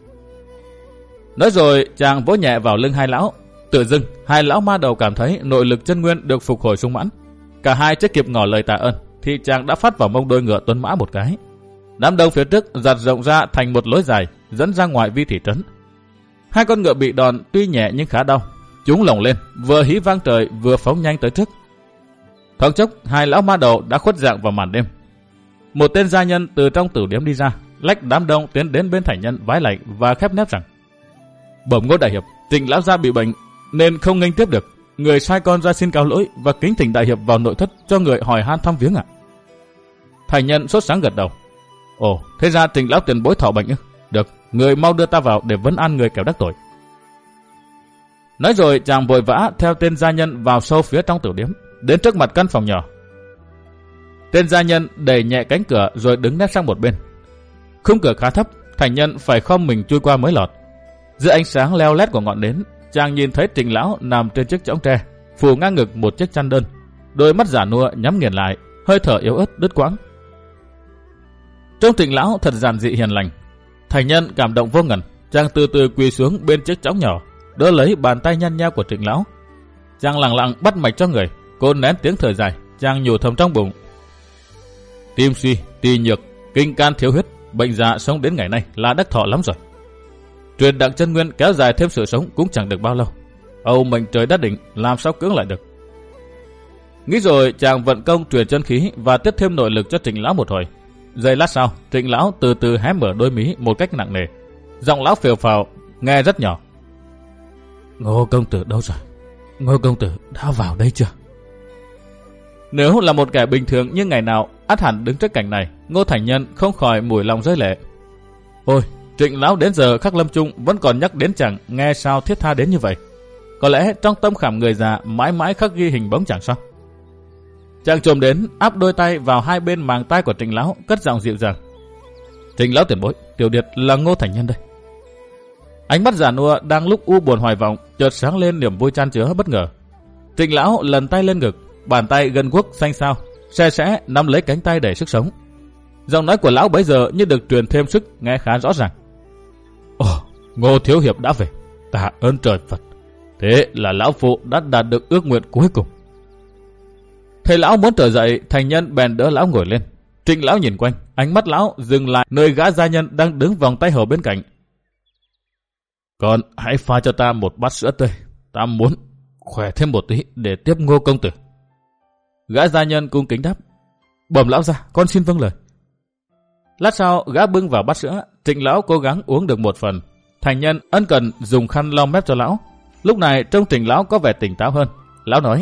Nói rồi chàng vỗ nhẹ vào lưng hai lão. Tự dưng hai lão ma đầu cảm thấy nội lực chân nguyên được phục hồi sung mãn. Cả hai chưa kịp ngỏ lời tạ ơn thì chàng đã phát vào mông đôi ngựa tuấn mã một cái. Đám đông phía trước giật rộng ra thành một lối dài dẫn ra ngoài vi thị trấn. Hai con ngựa bị đòn tuy nhẹ nhưng khá đau. Chúng lồng lên, vừa hí vang trời vừa phóng nhanh tới trước. Thoáng chốc hai lão ma đầu đã khuất dạng vào màn đêm. Một tên gia nhân từ trong tử điếm đi ra, lách đám đông tiến đến bên Thành Nhân vái lạy và khép nép rằng: bẩm Ngô đại hiệp, Trịnh lão gia bị bệnh nên không nghênh tiếp được. Người sai con ra xin cáo lỗi và kính thỉnh đại hiệp vào nội thất cho người hỏi han thăm viếng ạ. Thành Nhân sốt sáng gật đầu: ồ, thế ra Trịnh lão tiền bối thọ bệnh ư? Được, người mau đưa ta vào để vấn an người kẻo đắc tội. Nói rồi chàng vội vã theo tên gia nhân vào sâu phía trong tử điếm, đến trước mặt căn phòng nhỏ. Tên gia nhân đẩy nhẹ cánh cửa rồi đứng nép sang một bên. Khung cửa khá thấp, Thành Nhân phải khom mình chui qua mới lọt. Giữa ánh sáng leo lét của ngọn nến, chàng nhìn thấy Trịnh lão nằm trên chiếc chõng tre, phủ ngang ngực một chiếc chăn đơn, đôi mắt già nua nhắm nghiền lại, hơi thở yếu ớt đứt quãng. Trông Trịnh lão thật giản dị hiền lành. Thành Nhân cảm động vô ngần, chàng từ từ quỳ xuống bên chiếc chõng nhỏ, đỡ lấy bàn tay nhăn nheo của Trịnh lão. Chàng lặng lặng bắt mạch cho người, cô nén tiếng thở dài, chàng nhủ thầm trong bụng: tim suy, tỳ nhược, kinh can thiếu huyết, bệnh già sống đến ngày nay là đắc thọ lắm rồi. Truyền đặng chân nguyên kéo dài thêm sự sống cũng chẳng được bao lâu. Âu mệnh trời đã định, làm sao cưỡng lại được. Nghĩ rồi chàng vận công truyền chân khí và tiếp thêm nội lực cho Trịnh lão một hồi. Giây lát sau, Trịnh lão từ từ hé mở đôi mí một cách nặng nề. Giọng lão phèo phào, nghe rất nhỏ: Ngô công tử đâu rồi? Ngô công tử đã vào đây chưa? Nếu là một kẻ bình thường như ngày nào, ắt hẳn đứng trước cảnh này, Ngô Thành Nhân không khỏi mùi lòng rơi lệ. Ôi, Trịnh lão đến giờ khắc lâm chung vẫn còn nhắc đến chàng, nghe sao thiết tha đến như vậy. Có lẽ trong tâm khảm người già mãi mãi khắc ghi hình bóng chàng sao? Chàng trồm đến áp đôi tay vào hai bên màng tay của Trịnh lão, cất giọng dịu dàng: Trịnh lão tiền bối, tiểu điệt là Ngô Thành Nhân đây. Ánh mắt già nua đang lúc u buồn hoài vọng chợt sáng lên niềm vui chan chứa bất ngờ. Trịnh lão lần tay lên ngực, bàn tay gân guốc xanh xao, xe sẽ nắm lấy cánh tay đầy sức sống. Giọng nói của lão bấy giờ như được truyền thêm sức, nghe khá rõ ràng. Ồ, Ngô thiếu hiệp đã về, tạ ơn trời Phật. Thế là lão phụ đã đạt được ước nguyện cuối cùng. Thầy lão muốn trở dậy, Thành Nhân bèn đỡ lão ngồi lên. Trịnh lão nhìn quanh, ánh mắt lão dừng lại nơi gã gia nhân đang đứng vòng tay hầu bên cạnh. Con hãy pha cho ta một bát sữa tươi, ta muốn khỏe thêm một tí để tiếp Ngô công tử. Gã gia nhân cung kính đáp: Bẩm lão gia, con xin vâng lời. Lát sau gã bưng vào bát sữa, Trịnh lão cố gắng uống được một phần. Thành Nhân ân cần dùng khăn lau mép cho lão. Lúc này trông Trịnh lão có vẻ tỉnh táo hơn. Lão nói: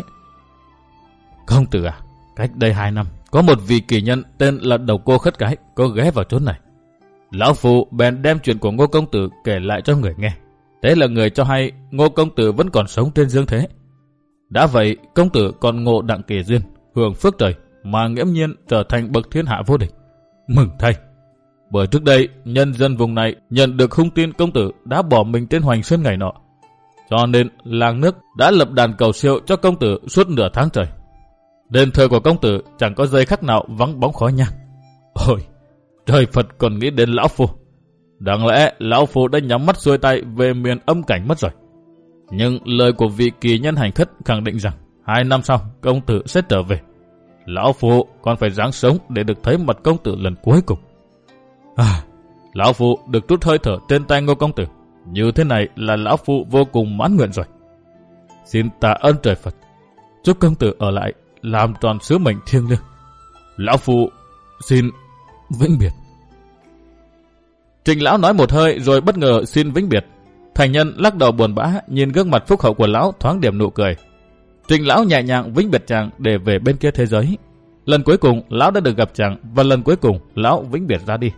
Công tử à, cách đây hai năm có một vị kỳ nhân tên là Đầu Cô Khất Cái có ghé vào chốn này. Lão phụ bèn đem chuyện của Ngô công tử kể lại cho người nghe. Thế là người cho hay Ngô công tử vẫn còn sống trên dương thế. Đã vậy công tử còn ngộ đặng kỳ duyên, hưởng phước trời mà nghiễm nhiên trở thành bậc thiên hạ vô địch. Mừng thay, bởi trước đây nhân dân vùng này nhận được hung tin công tử đã bỏ mình trên Hoành Sơn ngày nọ, cho nên làng nước đã lập đàn cầu siêu cho công tử suốt nửa tháng trời. Đền thờ của công tử chẳng có giây khắc nào vắng bóng khói nhang. Ôi, trời Phật còn nghĩ đến lão phu. Đáng lẽ lão phu đã nhắm mắt xuôi tay về miền âm cảnh mất rồi. Nhưng lời của vị kỳ nhân hành khất khẳng định rằng hai năm sau công tử sẽ trở về. Lão phu còn phải ráng sống để được thấy mặt công tử lần cuối cùng. À, lão phu được trút hơi thở trên tay Ngô công tử. Như thế này là lão phu vô cùng mãn nguyện rồi. Xin tạ ơn trời Phật. Chúc công tử ở lại làm tròn sứ mệnh thiêng liêng. Lão phu xin vĩnh biệt. Trịnh lão nói một hơi rồi bất ngờ xin vĩnh biệt. Thành nhân lắc đầu buồn bã nhìn gương mặt phúc hậu của lão thoáng điểm nụ cười. Trịnh lão nhẹ nhàng vĩnh biệt chàng để về bên kia thế giới. Lần cuối cùng lão đã được gặp chàng và lần cuối cùng lão vĩnh biệt ra đi.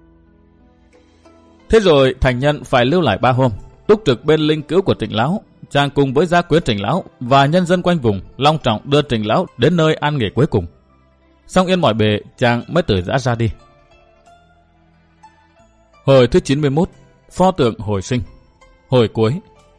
Thế rồi thành nhân phải lưu lại ba hôm, túc trực bên linh cữu của Trịnh lão. Chàng cùng với gia quyến Trịnh lão và nhân dân quanh vùng long trọng đưa Trịnh lão đến nơi an nghỉ cuối cùng. Xong yên mọi bề, chàng mới từ giã ra đi. Hồi thứ chín mươi mốt, pho tượng hồi sinh. Hồi cuối.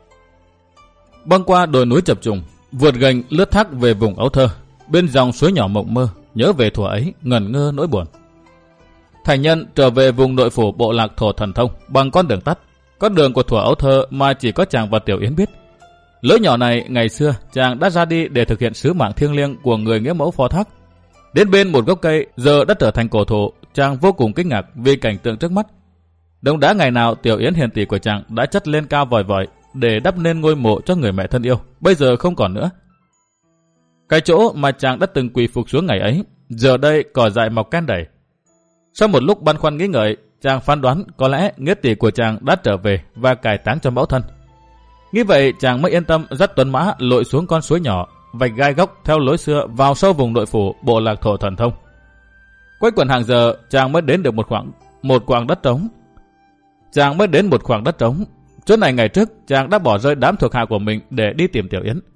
Băng qua đồi núi chập trùng, vượt gành lướt thác về vùng Ấu Thơ, bên dòng suối nhỏ mộng mơ, nhớ về thuở ấy ngẩn ngơ nỗi buồn. Thành nhân trở về vùng nội phủ bộ lạc Thổ Thần Thông bằng con đường tắt, con đường của thuở Ấu Thơ mà chỉ có chàng và Tiểu Yến biết. Lối nhỏ này ngày xưa chàng đã ra đi để thực hiện sứ mạng thiêng liêng của người nghĩa mẫu phó thác. Đến bên một gốc cây giờ đã trở thành cổ thụ, chàng vô cùng kinh ngạc vì cảnh tượng trước mắt. Đống đá ngày nào Tiểu Yến hiền tỷ của chàng đã chất lên cao vòi vòi để đắp nên ngôi mộ cho người mẹ thân yêu, bây giờ không còn nữa. Cái chỗ mà chàng đã từng quỳ phục xuống ngày ấy, giờ đây cỏ dại mọc ken đầy. Sau một lúc băn khoăn nghĩ ngợi, chàng phán đoán có lẽ nghĩa tỷ của chàng đã trở về và cải táng cho mẫu thân. Nghĩ vậy chàng mới yên tâm dắt tuấn mã lội xuống con suối nhỏ, vạch gai góc theo lối xưa vào sâu vùng nội phủ bộ lạc Thổ Thần Thông. Quay quần hàng giờ chàng mới đến được một khoảng một quãng đất trống. Chàng mới đến một khoảng đất trống. Chỗ này ngày trước chàng đã bỏ rơi đám thuộc hạ của mình để đi tìm Tiểu Yến.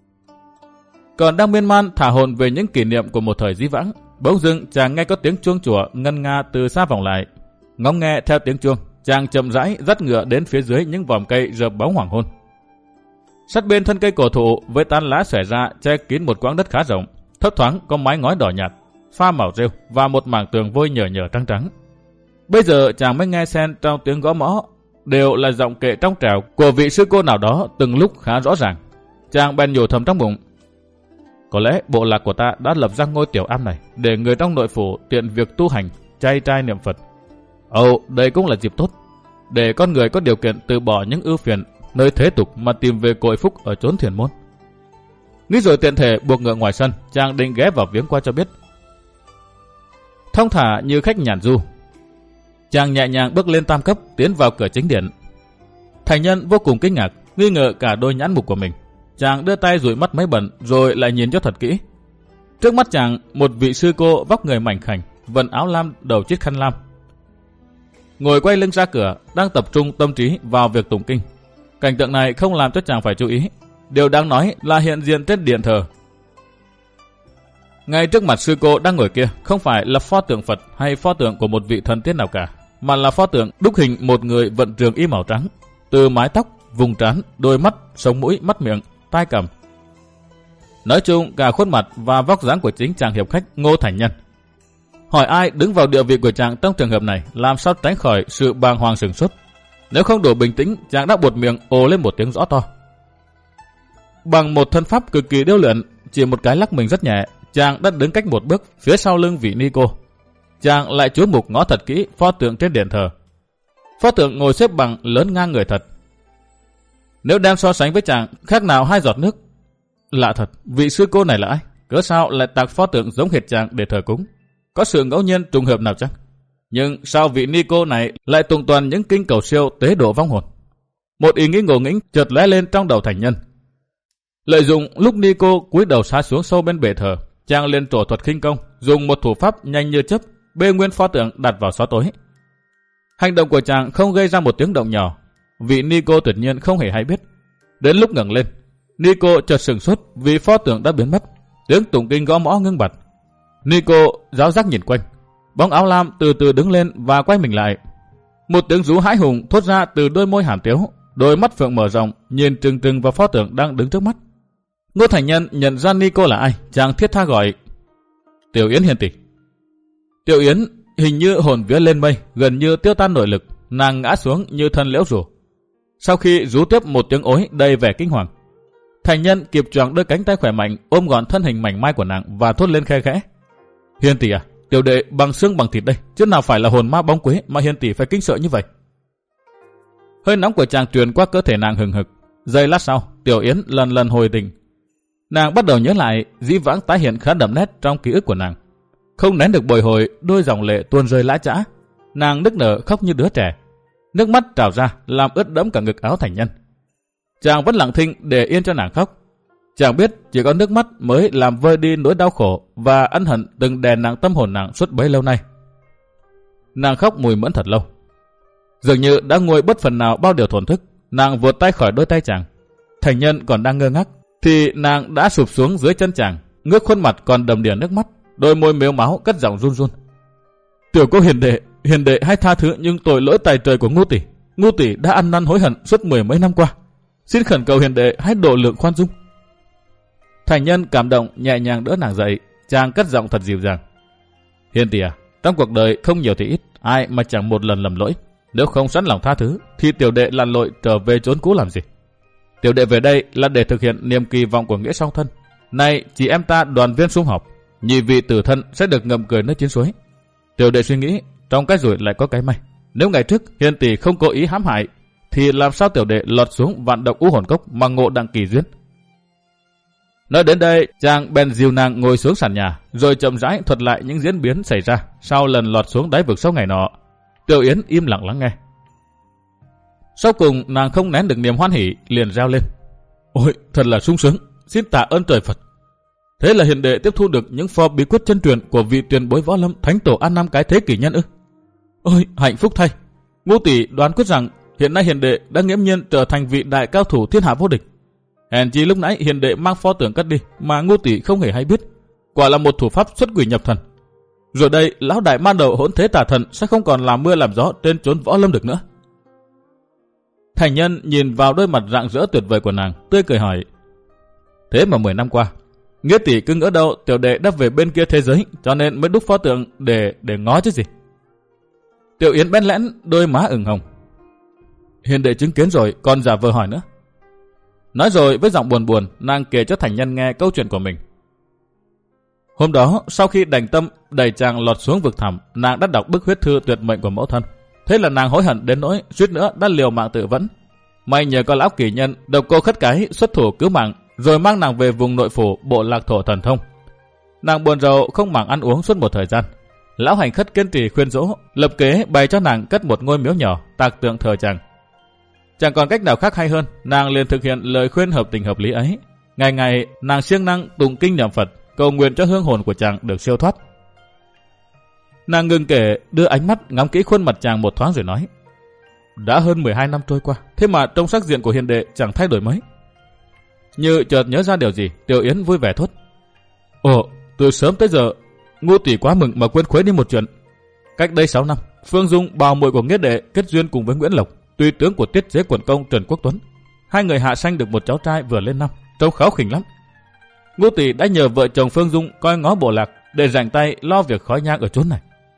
Còn đang miên man thả hồn về những kỷ niệm của một thời dĩ vãng, bỗng dưng chàng nghe có tiếng chuông chùa ngân nga từ xa vọng lại. Ngóng nghe theo tiếng chuông, chàng chậm rãi dắt ngựa đến phía dưới những vòm cây rợp bóng hoàng hôn. Sát bên thân cây cổ thụ với tán lá xòe ra che kín một quãng đất khá rộng, thấp thoáng có mái ngói đỏ nhạt, pha màu rêu và một mảng tường vôi nhờ nhờ trắng trắng. Bây giờ chàng mới nghe xen trong tiếng gõ mõ, đều là giọng kệ trong trẻo của vị sư cô nào đó từng lúc khá rõ ràng. Chàng bèn nhủ thầm trong bụng: có lẽ bộ lạc của ta đã lập ra ngôi tiểu am này để người trong nội phủ tiện việc tu hành, chay trai niệm Phật. Ồ, đây cũng là dịp tốt để con người có điều kiện từ bỏ những ưu phiền nơi thế tục mà tìm về cội phúc ở chốn thiền môn. Nghĩ rồi tiện thể buộc ngựa ngoài sân, chàng định ghé vào viếng qua cho biết. Thong thả như khách nhàn du, chàng nhẹ nhàng bước lên tam cấp tiến vào cửa chính điện. Thành nhân vô cùng kinh ngạc, nghi ngờ cả đôi nhãn mục của mình. Chàng đưa tay dụi mắt mấy bận rồi lại nhìn cho thật kỹ. Trước mắt chàng một vị sư cô vóc người mảnh khảnh, vận áo lam đầu chiếc khăn lam, ngồi quay lưng ra cửa, đang tập trung tâm trí vào việc tụng kinh. Cảnh tượng này không làm cho chàng phải chú ý. Điều đáng nói là hiện diện trên điện thờ. Ngay trước mặt sư cô đang ngồi kia không phải là pho tượng Phật hay pho tượng của một vị thần tiên nào cả, mà là pho tượng đúc hình một người vận trường y màu trắng, từ mái tóc, vùng trán, đôi mắt, sống mũi, mắt miệng, tai cầm. Nói chung cả khuôn mặt và vóc dáng của chính chàng hiệp khách Ngô Thành Nhân. Hỏi ai đứng vào địa vị của chàng trong trường hợp này, làm sao tránh khỏi sự bàng hoàng sửng sốt. Nếu không đủ bình tĩnh, chàng đã buột miệng ồ lên một tiếng rõ to. Bằng một thân pháp cực kỳ điêu luyện, chỉ một cái lắc mình rất nhẹ, chàng đã đứng cách một bước phía sau lưng vị ni cô. Chàng lại chú mục ngó thật kỹ pho tượng trên điện thờ. Pho tượng ngồi xếp bằng lớn ngang người thật. Nếu đem so sánh với chàng, khác nào hai giọt nước. Lạ thật, vị sư cô này là ai? Cớ sao lại tạc pho tượng giống hệt chàng để thờ cúng? Có sự ngẫu nhiên trùng hợp nào chắc? Nhưng sao vị ni cô này lại tụng toàn những kinh cầu siêu tế độ vong hồn? Một ý nghĩ ngộ nghĩnh chợt lóe lên trong đầu Thành Nhân. Lợi dụng lúc ni cô cúi đầu sát xuống sâu bên bệ thờ, chàng liền trổ thuật khinh công, dùng một thủ pháp nhanh như chớp bê nguyên pho tượng đặt vào xó tối. Hành động của chàng không gây ra một tiếng động nhỏ. Vị ni cô tuyệt nhiên không hề hay biết. Đến lúc ngẩng lên, ni cô chợt sửng sốt vì pho tượng đã biến mất. Tiếng tụng kinh gõ mõ ngưng bặt. Ni cô giáo giác nhìn quanh. Bóng áo lam từ từ đứng lên và quay mình lại. Một tiếng rú hãi hùng thốt ra từ đôi môi hàm tiếu, đôi mắt phượng mở rộng nhìn trừng trừng vào pho tượng đang đứng trước mắt. Ngô Thành Nhân nhận ra ni cô là ai, chàng thiết tha gọi: Tiểu Yến hiền tỷ. Tiểu Yến hình như hồn vía lên mây, gần như tiêu tan nội lực, nàng ngã xuống như thân liễu rủ. Sau khi rú tiếp một tiếng ối đầy vẻ kinh hoàng, thành nhân kịp choàng đôi cánh tay khỏe mạnh ôm gọn thân hình mảnh mai của nàng và thốt lên khe khẽ: Hiền tỷ à, tiểu đệ bằng xương bằng thịt đây, chứ nào phải là hồn ma bóng quế mà hiền tỷ phải kinh sợ như vậy. Hơi nóng của chàng truyền qua cơ thể nàng hừng hực. Giây lát sau, Tiểu Yến lần lần hồi tỉnh. Nàng bắt đầu nhớ lại dĩ vãng tái hiện khá đậm nét trong ký ức của nàng. Không nén được bồi hồi, đôi dòng lệ tuôn rơi lã chã. Nàng nức nở khóc như đứa trẻ. Nước mắt trào ra làm ướt đẫm cả ngực áo thành nhân. Chàng vẫn lặng thinh để yên cho nàng khóc. Chàng biết chỉ có nước mắt mới làm vơi đi nỗi đau khổ và ân hận từng đè nặng tâm hồn nàng suốt bấy lâu nay. Nàng khóc mùi mẫn thật lâu. Dường như đã nguôi bất phần nào bao điều thổn thức. Nàng vụt tay khỏi đôi tay chàng. Thành nhân còn đang ngơ ngác thì nàng đã sụp xuống dưới chân chàng, ngước khuôn mặt còn đầm đìa nước mắt, đôi môi mếu máu cất giọng run run: Tiểu cô hiền đệ, hiền đệ hãy tha thứ những tội lỗi tày trời của ngu tỷ. Ngu tỷ đã ăn năn hối hận suốt mười mấy năm qua. Xin khẩn cầu hiền đệ hãy độ lượng khoan dung. Thành nhân cảm động nhẹ nhàng đỡ nàng dậy. Chàng cất giọng thật dịu dàng: Hiền tỷ à, trong cuộc đời không nhiều thì ít, ai mà chẳng một lần lầm lỗi. Nếu không sẵn lòng tha thứ thì tiểu đệ lặn lội trở về chốn cũ làm gì? Tiểu đệ về đây là để thực hiện niềm kỳ vọng của nghĩa song thân. Nay chị em ta đoàn viên sum họp, nhị vị tử thân sẽ được ngậm cười nơi chiến suối. Tiểu đệ suy nghĩ trong cái rủi lại có cái may. Nếu ngày trước hiền tỷ không cố ý hãm hại thì làm sao tiểu đệ lọt xuống vạn độc u hồn cốc mà ngộ đặng kỳ duyên. Nói đến đây, chàng bèn dìu nàng ngồi xuống sàn nhà, rồi chậm rãi thuật lại những diễn biến xảy ra sau lần lọt xuống đáy vực sâu ngày nọ. Tiểu Yến im lặng lắng nghe. Sau cùng nàng không nén được niềm hoan hỉ, liền reo lên: Ôi, thật là sung sướng, xin tạ ơn trời Phật. Thế là hiền đệ tiếp thu được những pho bí quyết chân truyền của vị tiền bối võ lâm thánh tổ An Nam cái thế kỷ nhân ư? Ôi, hạnh phúc thay. Ngu tỷ đoán quyết rằng hiện nay hiền đệ đã nghiễm nhiên trở thành vị đại cao thủ thiên hạ vô địch. Hèn chi lúc nãy hiền đệ mang pho tượng cất đi mà ngu tỷ không hề hay biết, quả là một thủ pháp xuất quỷ nhập thần. Rồi đây lão đại man đầu hỗn thế tà thần sẽ không còn làm mưa làm gió trên chốn võ lâm được nữa. Thành nhân nhìn vào đôi mặt rạng rỡ tuyệt vời của nàng, tươi cười hỏi: Thế mà mười năm qua, nghĩa tỷ cứ ngỡ đâu tiểu đệ đã về bên kia thế giới, cho nên mới đúc pho tượng để để ngó chứ gì? Tiểu Yến bén lẽn, đôi má ửng hồng: Hiền đệ chứng kiến rồi, còn giả vờ hỏi nữa. Nói rồi với giọng buồn buồn, nàng kể cho thành nhân nghe câu chuyện của mình. Hôm đó, sau khi đành tâm đẩy chàng lọt xuống vực thẳm, nàng đã đọc bức huyết thư tuyệt mệnh của mẫu thân. Thế là nàng hối hận đến nỗi suýt nữa đã liều mạng tự vẫn. May nhờ có lão kỳ nhân độc cô khất cái xuất thủ cứu mạng, rồi mang nàng về vùng nội phủ bộ lạc thổ thần thông. Nàng buồn rầu không màng ăn uống suốt một thời gian. Lão hành khất kiên trì khuyên dỗ, lập kế bày cho nàng cất một ngôi miếu nhỏ tạc tượng thờ chàng. Chẳng còn cách nào khác hay hơn, nàng liền thực hiện lời khuyên hợp tình hợp lý ấy. Ngày ngày nàng siêng năng tụng kinh niệm Phật, cầu nguyện cho hương hồn của chàng được siêu thoát. Nàng ngừng kể, đưa ánh mắt ngắm kỹ khuôn mặt chàng một thoáng rồi nói: Đã hơn mười hai năm trôi qua, thế mà trong sắc diện của hiền đệ chẳng thay đổi mấy. Như chợt nhớ ra điều gì, Tiểu Yến vui vẻ thốt: Ồ, từ sớm tới giờ, ngu tỷ quá mừng mà quên khuấy đi một chuyện. Cách đây sáu năm, Phương Dung bào muội của nghĩa đệ kết duyên cùng với Nguyễn Lộc, tùy tướng của tiết chế quận công Trần Quốc Tuấn. Hai người hạ sanh được một cháu trai vừa lên năm, trông kháu khỉnh lắm. Ngu tỷ đã nhờ vợ chồng Phương Dung coi ngó bộ lạc để rảnh tay lo việc khói nhang ở chốn này.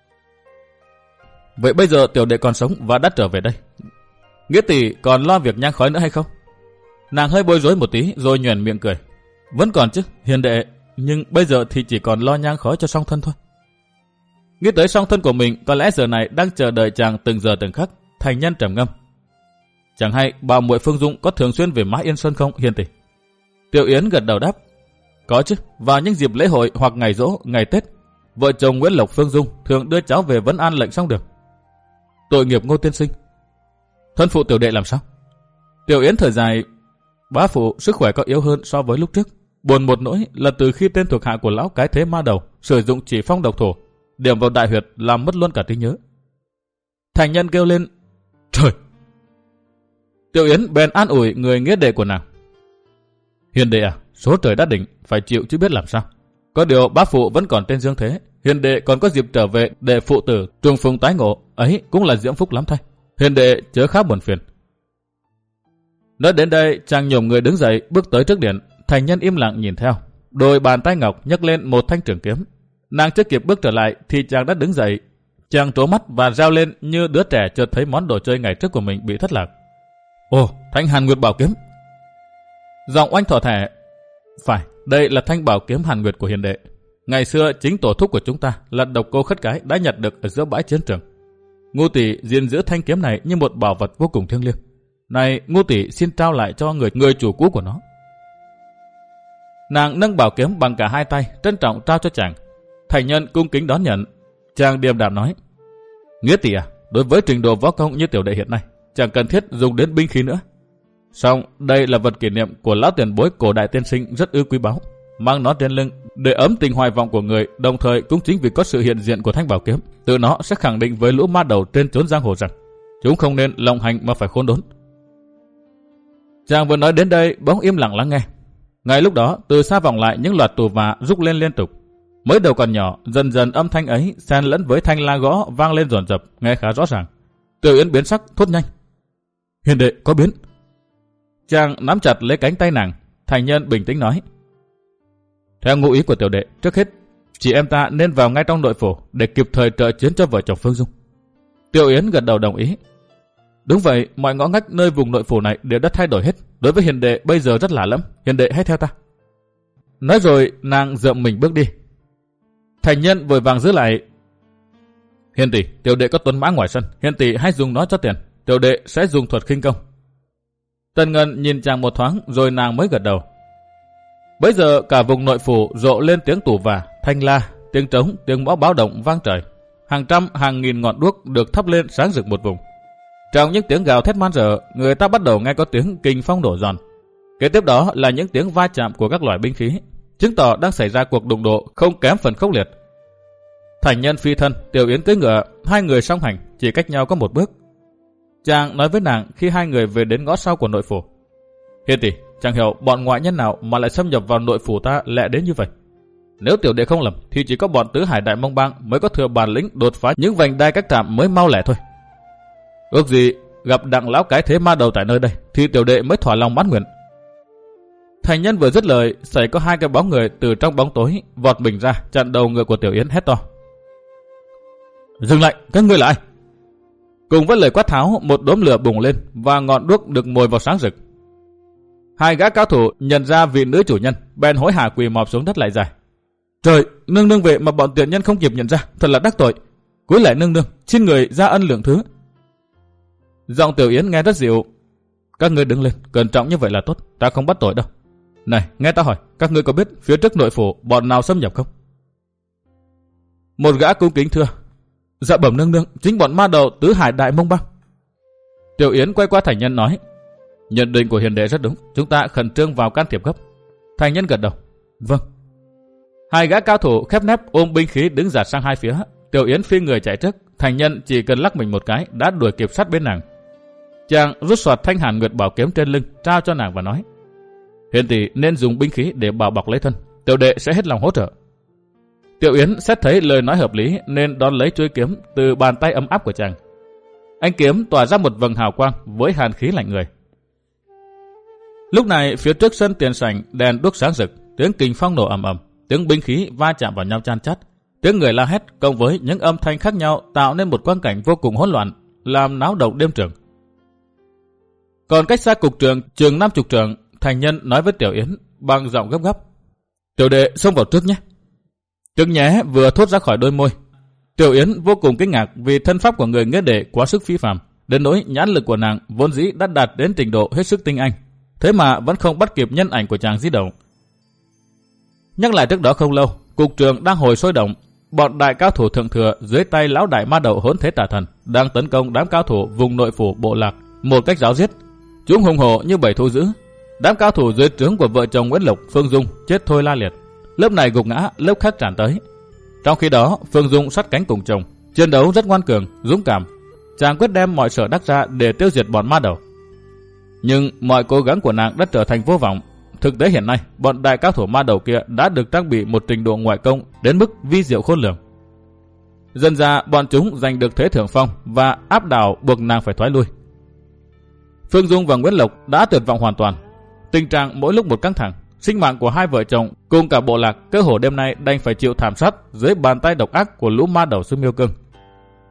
Vậy bây giờ tiểu đệ còn sống và đã trở về đây, nghĩa tỷ còn lo việc nhang khói nữa hay không? Nàng hơi bối rối một tí rồi nhoẻn miệng cười: Vẫn còn chứ, hiền đệ, nhưng bây giờ thì chỉ còn lo nhang khói cho song thân thôi. Nghĩ tới song thân của mình có lẽ giờ này đang chờ đợi chàng từng giờ từng khắc, thành nhân trầm ngâm: Chẳng hay bà muội Phương Dung có thường xuyên về Mã Yên Sơn không hiền tỷ? Tiểu Yến gật đầu đáp: Có chứ, vào những dịp lễ hội hoặc ngày giỗ, ngày Tết, vợ chồng Nguyễn Lộc Phương Dung thường đưa cháu về vấn an lệnh xong được. Tội nghiệp Ngô tiên sinh, thân phụ tiểu đệ làm sao? Tiểu Yến thở dài: Bá phụ sức khỏe có yếu hơn so với lúc trước. Buồn một nỗi là từ khi tên thuộc hạ của lão cái thế ma đầu sử dụng chỉ phong độc thổ, điểm vào đại huyệt làm mất luôn cả trí nhớ. Thành nhân kêu lên: Trời! Tiểu Yến bèn an ủi người nghĩa đệ của nàng: Hiền đệ à, số trời đã định, phải chịu chứ biết làm sao. Có điều bá phụ vẫn còn tên dương thế, hiền đệ còn có dịp trở về để phụ tử trùng phùng tái ngộ, ấy cũng là diễm phúc lắm thay. Hiền đệ chớ khá buồn phiền. Nói đến đây, chàng nhổm người đứng dậy bước tới trước điện. Thành nhân im lặng nhìn theo, đôi bàn tay ngọc nhấc lên một thanh trường kiếm. Nàng chưa kịp bước trở lại thì chàng đã đứng dậy, Chàng trố mắt và reo lên như đứa trẻ chợt thấy món đồ chơi ngày trước của mình bị thất lạc. Ồ, thanh Hàn Nguyệt bảo kiếm. Giọng oanh thỏ thẻ. Phải, đây là thanh bảo kiếm Hàn Nguyệt của hiền đệ. Ngày xưa chính tổ thúc của chúng ta là Độc Cô Khất Cái đã nhặt được ở giữa bãi chiến trường. Ngô tỷ gìn giữ thanh kiếm này như một bảo vật vô cùng thiêng liêng. Này, Ngô tỷ xin trao lại cho người người chủ cũ của nó. Nàng nâng bảo kiếm bằng cả hai tay, trân trọng trao cho chàng. Thành nhân cung kính đón nhận. Chàng điềm đạm nói: Nghĩa tỷ à, đối với trình độ võ công như tiểu đệ hiện nay, chẳng cần thiết dùng đến binh khí nữa. Song đây là vật kỷ niệm của lão tiền bối cổ đại tiên sinh rất ư quý báu, mang nó trên lưng để ấm tình hoài vọng của người, đồng thời cũng chính vì có sự hiện diện của thanh bảo kiếm, từ nó sẽ khẳng định với lũ ma đầu trên chốn giang hồ rằng chúng không nên lộng hành mà phải khốn đốn. Chàng vừa nói đến đây bỗng im lặng lắng nghe. Ngay lúc đó, từ xa vọng lại những loạt tù vả rúc lên liên tục. Mới đầu còn nhỏ, dần dần âm thanh ấy xen lẫn với thanh la gõ vang lên dồn dập, nghe khá rõ ràng. Tiểu Yến biến sắc thốt nhanh: Hiền đệ có biến. Chàng nắm chặt lấy cánh tay nàng. Thành nhân bình tĩnh nói: Theo ngụ ý của tiểu đệ, trước hết chị em ta nên vào ngay trong nội phủ để kịp thời trợ chiến cho vợ chồng Phương Dung. Tiểu Yến gật đầu đồng ý. Đúng vậy, mọi ngõ ngách nơi vùng nội phủ này đều đã thay đổi hết. Đối với hiền đệ bây giờ rất lạ lẫm. Hiền đệ hãy theo ta. Nói rồi nàng dậm mình bước đi. Thành nhân vội vàng giữ lại: Hiền tỷ, tiểu đệ có tuấn mã ngoài sân, hiền tỷ hãy dùng nó cho tiền, tiểu đệ sẽ dùng thuật khinh công. Tần Ngân nhìn chàng một thoáng rồi nàng mới gật đầu. Bấy giờ cả vùng nội phủ rộ lên tiếng tù vả, thanh la, tiếng trống, tiếng mõ báo động vang trời. Hàng trăm hàng nghìn ngọn đuốc được thắp lên sáng rực một vùng. Trong những tiếng gào thét man rợ, người ta bắt đầu nghe có tiếng kình phong đổ giòn. Kế tiếp đó là những tiếng va chạm của các loại binh khí, chứng tỏ đang xảy ra cuộc đụng độ không kém phần khốc liệt. Thành nhân phi thân, Tiểu Yến cưỡi ngựa, hai người song hành, chỉ cách nhau có một bước. Chàng nói với nàng khi hai người về đến ngõ sau của nội phủ: Hiền tỷ, chẳng hiểu bọn ngoại nhân nào mà lại xâm nhập vào nội phủ ta lẹ đến như vậy. Nếu tiểu đệ không lầm thì chỉ có bọn tứ hải đại mông bang mới có thừa bản lĩnh đột phá những vành đai các trạm mới mau lẹ thôi. Ước gì gặp đặng lão cái thế ma đầu tại nơi đây thì tiểu đệ mới thỏa lòng mãn nguyện. Thành nhân vừa dứt lời, xảy có hai cái bóng người từ trong bóng tối vọt mình ra chặn đầu ngựa của Tiểu Yến, hét to: Dừng lại, các ngươi là ai? Cùng với lời quát tháo, một đốm lửa bùng lên và ngọn đuốc được mồi vào sáng rực. Hai gã cao thủ nhận ra vị nữ chủ nhân, bèn hối hả quỳ mọp xuống đất lại dài: Trời, nương nương về mà bọn tiện nhân không kịp nhận ra, thật là đắc tội. Cúi lại nương nương, xin người ra ân lượng thứ. Giọng Tiểu Yến nghe rất dịu: Các ngươi đứng lên, cẩn trọng như vậy là tốt, ta không bắt tội đâu. Này, nghe ta hỏi, các ngươi có biết phía trước nội phủ bọn nào xâm nhập không? Một gã cung kính thưa: Dạ bẩm nương nương, chính bọn ma đầu tứ hải đại mông bang. Tiểu Yến quay qua Thành nhân nói: Nhận định của hiền đệ rất đúng, chúng ta khẩn trương vào can thiệp gấp. Thành nhân gật đầu: Vâng. Hai gã cao thủ khép nép ôm binh khí đứng dạt sang hai phía. Tiểu Yến phi người chạy trước, Thành nhân chỉ cần lắc mình một cái đã đuổi kịp sát bên nàng. Chàng rút soạt thanh Hàn Nguyệt bảo kiếm trên lưng trao cho nàng và nói: Hiền tỷ nên dùng binh khí để bảo bọc lấy thân, tiểu đệ sẽ hết lòng hỗ trợ. Tiểu Yến xét thấy lời nói hợp lý nên đón lấy chuôi kiếm từ bàn tay ấm áp của chàng. Ánh kiếm tỏa ra một vầng hào quang với hàn khí lạnh người. Lúc này phía trước sân tiền sảnh đèn đuốc sáng rực, tiếng kình phong nổ ầm ầm, tiếng binh khí va chạm vào nhau chan chát, tiếng người la hét cộng với những âm thanh khác nhau tạo nên một quang cảnh vô cùng hỗn loạn, làm náo động đêm trường. Còn cách xa cục trường chừng năm chục trượng, Thành nhân nói với Tiểu Yến bằng giọng gấp gáp: Tiểu đệ xông vào trước nhé. Tiếng nhé vừa thốt ra khỏi đôi môi. Tiểu Yến vô cùng kinh ngạc vì thân pháp của người nghĩa đệ quá sức phi phàm, đến nỗi nhãn lực của nàng vốn dĩ đã đạt đến trình độ hết sức tinh anh, thế mà vẫn không bắt kịp nhân ảnh của chàng di động. Nhắc lại trước đó không lâu, cục trường đang hồi sôi động, bọn đại cao thủ thượng thừa dưới tay lão đại ma đầu Hỗn Thế Tà Thần đang tấn công đám cao thủ vùng nội phủ bộ lạc một cách ráo riết. Chúng hùng hổ như bầy thú dữ. Đám cao thủ dưới trướng của vợ chồng Nguyễn Lộc, Phương Dung chết thôi la liệt, lớp này gục ngã, lớp khác tràn tới. Trong khi đó, Phương Dung sát cánh cùng chồng, chiến đấu rất ngoan cường, dũng cảm. Chàng quyết đem mọi sở đắc ra để tiêu diệt bọn ma đầu. Nhưng mọi cố gắng của nàng đã trở thành vô vọng. Thực tế hiện nay, bọn đại cao thủ ma đầu kia đã được trang bị một trình độ ngoại công đến mức vi diệu khôn lường. Dần ra, bọn chúng giành được thế thượng phong và áp đảo buộc nàng phải thoái lui. Phương Dung và Nguyễn Lộc đã tuyệt vọng hoàn toàn. Tình trạng mỗi lúc một căng thẳng, sinh mạng của hai vợ chồng cùng cả bộ lạc cơ hồ đêm nay đành phải chịu thảm sát dưới bàn tay độc ác của lũ ma đầu xứ Miêu Cương.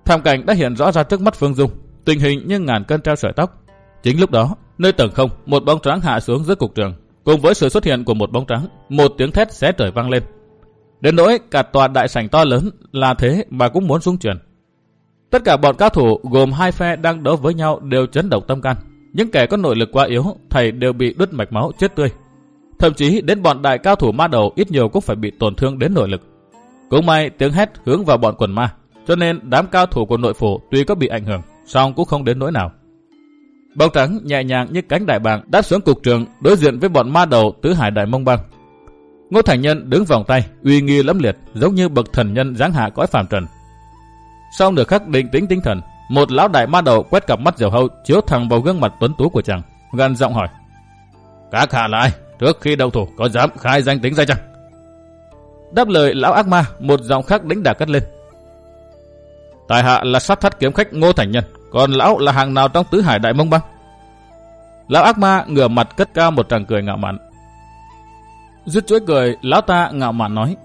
Thảm cảnh đã hiện rõ ra trước mắt Phương Dung, tình hình như ngàn cân treo sợi tóc. Chính lúc đó, nơi tầng không, một bóng trắng hạ xuống giữa cục trường, cùng với sự xuất hiện của một bóng trắng, một tiếng thét xé trời vang lên. Đến nỗi cả tòa đại sảnh to lớn là thế mà cũng muốn rung chuyển. Tất cả bọn cao thủ gồm hai phe đang đấu với nhau đều chấn động tâm can. Những kẻ có nội lực quá yếu, thầy đều bị đứt mạch máu chết tươi. Thậm chí đến bọn đại cao thủ ma đầu ít nhiều cũng phải bị tổn thương đến nội lực. Cũng may tiếng hét hướng vào bọn quần ma, cho nên đám cao thủ của nội phủ tuy có bị ảnh hưởng, song cũng không đến nỗi nào. Bóng trắng nhẹ nhàng như cánh đại bàng đáp xuống cục trường đối diện với bọn ma đầu tứ hải đại mông băng. Ngô Thành Nhân đứng vòng tay, uy nghi lẫm liệt, giống như bậc thần nhân giáng hạ cõi phàm trần. Sau nửa khắc định tĩnh tinh thần, một lão đại ma đầu quét cặp mắt diều hâu chiếu thẳng vào gương mặt tuấn tú của chàng, gằn giọng hỏi: "Các hạ là ai? Trước khi động thủ có dám khai danh tính ra chăng?" Đáp lời lão ác ma, một giọng khác đĩnh đạc cất lên: "Tại hạ là sát thắt kiếm khách Ngô Thành Nhân, còn lão là hàng nào trong tứ hải đại mông băng?" Lão ác ma ngửa mặt cất cao một tràng cười ngạo mạn. Dứt chuỗi cười, lão ta ngạo mạn nói: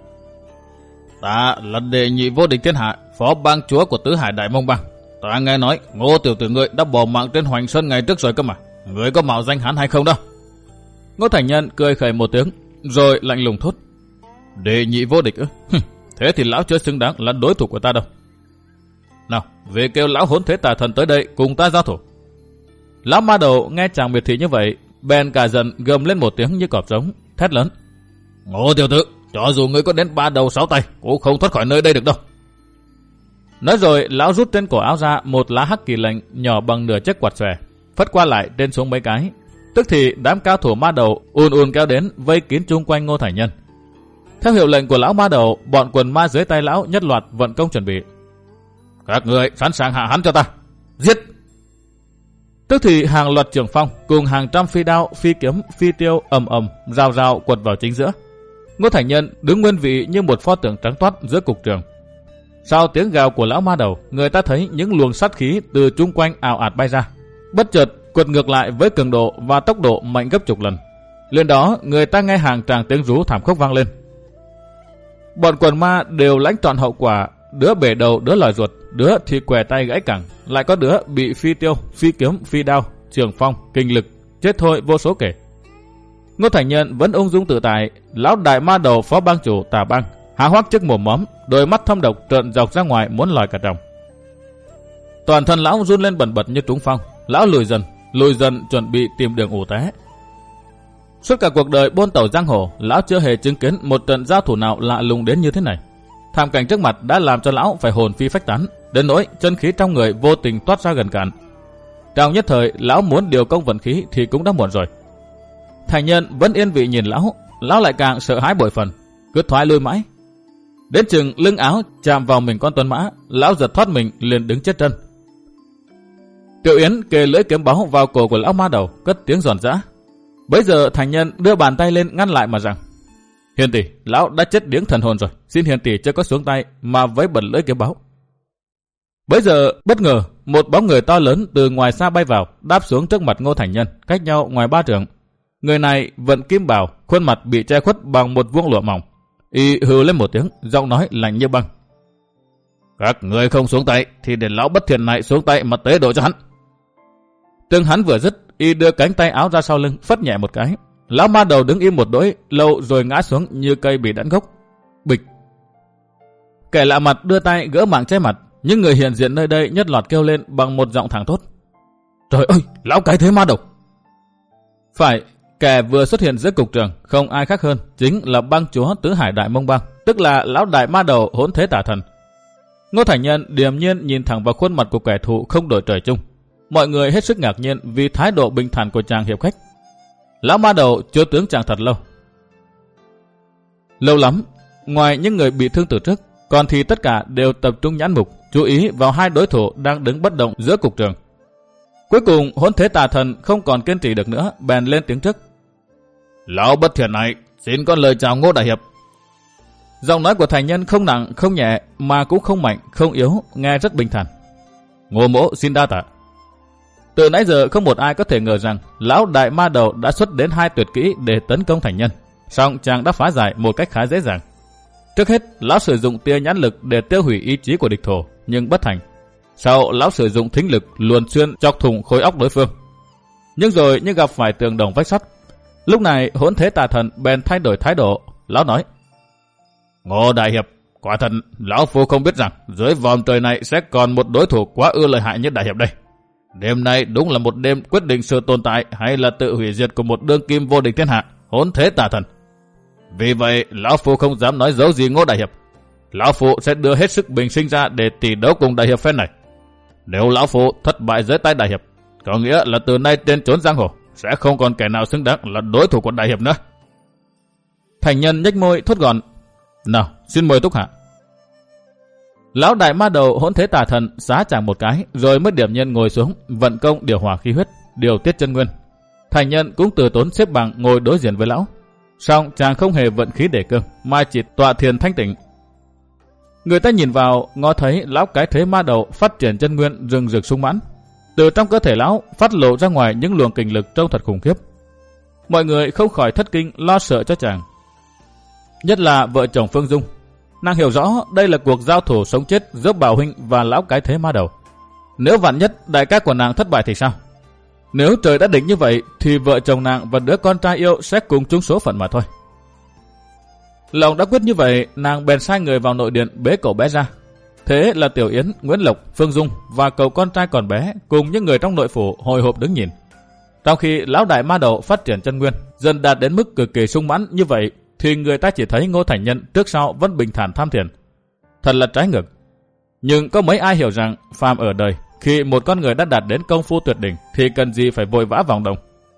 "Ta là đệ nhị vô địch thiên hạ, phó bang chúa của tứ hải đại mông bang. Ta nghe nói Ngô tiểu tử ngươi đã bỏ mạng trên Hoành Sơn ngày trước rồi cơ mà. Ngươi có mạo danh hắn hay không đâu?" Ngô Thành Nhân cười khẩy một tiếng, rồi lạnh lùng thốt: "Đệ nhị vô địch ư? Thế thì lão chưa xứng đáng là đối thủ của ta đâu. Nào, về kêu lão hỗn thế tà thần tới đây cùng ta giao thủ." Lão ma đầu nghe chàng miệt thị như vậy, bèn cả giận gầm lên một tiếng như cọp trống, thét lớn: "Ngô tiểu tử, cho dù ngươi có đến ba đầu sáu tay, cũng không thoát khỏi nơi đây được đâu." Nói rồi, lão rút trên cổ áo ra một lá hắc kỳ lệnh nhỏ bằng nửa chiếc quạt xòe, phất qua lại trên xuống mấy cái. Tức thì đám cao thủ ma đầu ùn ùn kéo đến vây kín chung quanh Ngô Thành Nhân. Theo hiệu lệnh của lão ma đầu, bọn quần ma dưới tay lão nhất loạt vận công chuẩn bị. "Các người sẵn sàng hạ hắn cho ta, giết!" Tức thì hàng loạt trường phong cùng hàng trăm phi đao, phi kiếm, phi tiêu ầm ầm rào rào quật vào chính giữa. Ngô Thành Nhân đứng nguyên vị như một pho tượng trắng toát giữa cục trường. Sau tiếng gào của lão ma đầu, người ta thấy những luồng sát khí từ chung quanh ào ạt bay ra, bất chợt quật ngược lại với cường độ và tốc độ mạnh gấp chục lần. Lên đó, người ta nghe hàng tràng tiếng rú thảm khốc vang lên. Bọn quần ma đều lãnh trọn hậu quả, đứa bể đầu, đứa lòi ruột, đứa thì què tay gãy cẳng, lại có đứa bị phi tiêu, phi kiếm, phi đao, trường phong, kinh lực, chết thôi vô số kể. Ngô Thành Nhân vẫn ung dung tự tại, lão đại ma đầu phó bang chủ Tà Bang, há hoác chiếc mồm móm, đôi mắt thâm độc trợn dọc ra ngoài muốn lòi cả tròng. Toàn thân lão run lên bần bật như trúng phong, lão lùi dần, lùi dần chuẩn bị tìm đường ù té. Suốt cả cuộc đời buôn tẩu giang hồ, lão chưa hề chứng kiến một trận giao thủ nào lạ lùng đến như thế này. Thảm cảnh trước mặt đã làm cho lão phải hồn phi phách tán, đến nỗi chân khí trong người vô tình toát ra gần cạn. Trong nhất thời, lão muốn điều công vận khí thì cũng đã muộn rồi. Thành Nhân vẫn yên vị nhìn lão, lão lại càng sợ hãi bội phần, cứ thoái lui mãi. Đến chừng lưng áo chạm vào mình con tuấn mã, lão giật thoát mình liền đứng chết chân. Tiểu Yến kề lưỡi kiếm báu vào cổ của lão ma đầu, cất tiếng giòn giã. Bấy giờ Thành Nhân đưa bàn tay lên ngăn lại mà rằng: "Hiền tỷ, lão đã chết điếng thần hồn rồi, xin hiền tỷ chưa có xuống tay mà với bật lưỡi kiếm báu." Bấy giờ bất ngờ một bóng người to lớn từ ngoài xa bay vào, đáp xuống trước mặt Ngô Thành Nhân, cách nhau ngoài ba trượng. Người này vận kim bào, khuôn mặt bị che khuất bằng một vuông lụa mỏng. Y hừ lên một tiếng, giọng nói lạnh như băng: "Các người không xuống tay thì để lão bất thiện này xuống tay mà tế độ cho hắn." Từng hắn vừa dứt, Y đưa cánh tay áo ra sau lưng, phất nhẹ một cái. Lão ma đầu đứng im một đỗi lâu rồi ngã xuống như cây bị đãn gốc. Bịch. Kẻ lạ mặt đưa tay gỡ mảng che mặt, những người hiện diện nơi đây nhất loạt kêu lên bằng một giọng thẳng thốt: "Trời ơi, lão cái thế ma đầu!" Phải, kẻ vừa xuất hiện giữa cục trường không ai khác hơn chính là bang chúa tứ hải đại mông bang, tức là lão đại ma đầu hỗn thế tà thần. Ngô Thành Nhân điềm nhiên nhìn thẳng vào khuôn mặt của kẻ thù không đổi trời chung. Mọi người hết sức ngạc nhiên vì thái độ bình thản của chàng hiệp khách. Lão ma đầu chưa tướng chàng thật lâu. Lâu lắm, ngoài những người bị thương từ trước, còn thì tất cả đều tập trung nhãn mục, chú ý vào hai đối thủ đang đứng bất động giữa cục trường. Cuối cùng hỗn thế tà thần không còn kiên trì được nữa, bèn lên tiếng trước: "Lão bất thiện này, xin con lời chào Ngô đại hiệp." Giọng nói của Thành Nhân không nặng không nhẹ, mà cũng không mạnh không yếu, nghe rất bình thản. "Ngô mỗ xin đa tạ." Từ nãy giờ không một ai có thể ngờ rằng lão đại ma đầu đã xuất đến hai tuyệt kỹ để tấn công Thành Nhân, song chàng đã phá giải một cách khá dễ dàng. Trước hết, lão sử dụng tia nhãn lực để tiêu hủy ý chí của địch thủ, nhưng bất thành. Sau lão sử dụng thính lực luồn xuyên chọc thủng khối óc đối phương. Nhưng rồi như gặp phải tường đồng vách sắt. Lúc này Hỗn Thế Tà Thần bèn thay đổi thái độ. Lão nói: Ngô đại hiệp, quả thật lão phu không biết rằng dưới vòm trời này sẽ còn một đối thủ quá ư lợi hại như đại hiệp đây. Đêm nay đúng là một đêm quyết định sự tồn tại hay là tự hủy diệt của một đương kim vô địch thiên hạ, Hỗn Thế Tà Thần. Vì vậy lão phu không dám nói giấu gì Ngô đại hiệp. Lão phu sẽ đưa hết sức bình sinh ra để tỷ đấu cùng đại hiệp phen này. Nếu lão phu thất bại dưới tay đại hiệp, có nghĩa là từ nay trên chốn giang hồ sẽ không còn kẻ nào xứng đáng là đối thủ của đại hiệp nữa. Thành nhân nhếch môi thốt gọn: Nào, xin mời Túc Hạ. Lão đại ma đầu Hỗn Thế Tà Thần xá chàng một cái, rồi mới điểm nhiên ngồi xuống, vận công điều hòa khí huyết, điều tiết chân nguyên. Thành nhân cũng từ tốn xếp bằng ngồi đối diện với lão. Song chàng không hề vận khí để cương, mà chỉ tọa thiền thanh tịnh. Người ta nhìn vào, ngó thấy lão cái thế ma đầu phát triển chân nguyên rừng rực sung mãn. Từ trong cơ thể lão phát lộ ra ngoài những luồng kình lực trông thật khủng khiếp. Mọi người không khỏi thất kinh lo sợ cho chàng. Nhất là vợ chồng Phương Dung. Nàng hiểu rõ đây là cuộc giao thủ sống chết giữa Bảo huynh và lão cái thế ma đầu. Nếu vạn nhất đại ca của nàng thất bại thì sao? Nếu trời đã định như vậy thì vợ chồng nàng và đứa con trai yêu sẽ cùng chung số phận mà thôi. Lòng đã quyết như vậy, nàng bèn sai người vào nội điện bế cậu bé ra. Thế là Tiểu Yến, Nguyễn Lộc, Phương Dung và cậu con trai còn bé cùng những người trong nội phủ hồi hộp đứng nhìn. Trong khi lão đại ma đầu phát triển chân nguyên dần đạt đến mức cực kỳ sung mãn như vậy, thì người ta chỉ thấy Ngô Thành Nhân trước sau vẫn bình thản tham thiền. Thật là trái ngược. Nhưng có mấy ai hiểu rằng phàm ở đời, khi một con người đã đạt đến công phu tuyệt đỉnh thì cần gì phải vội vã vòng động.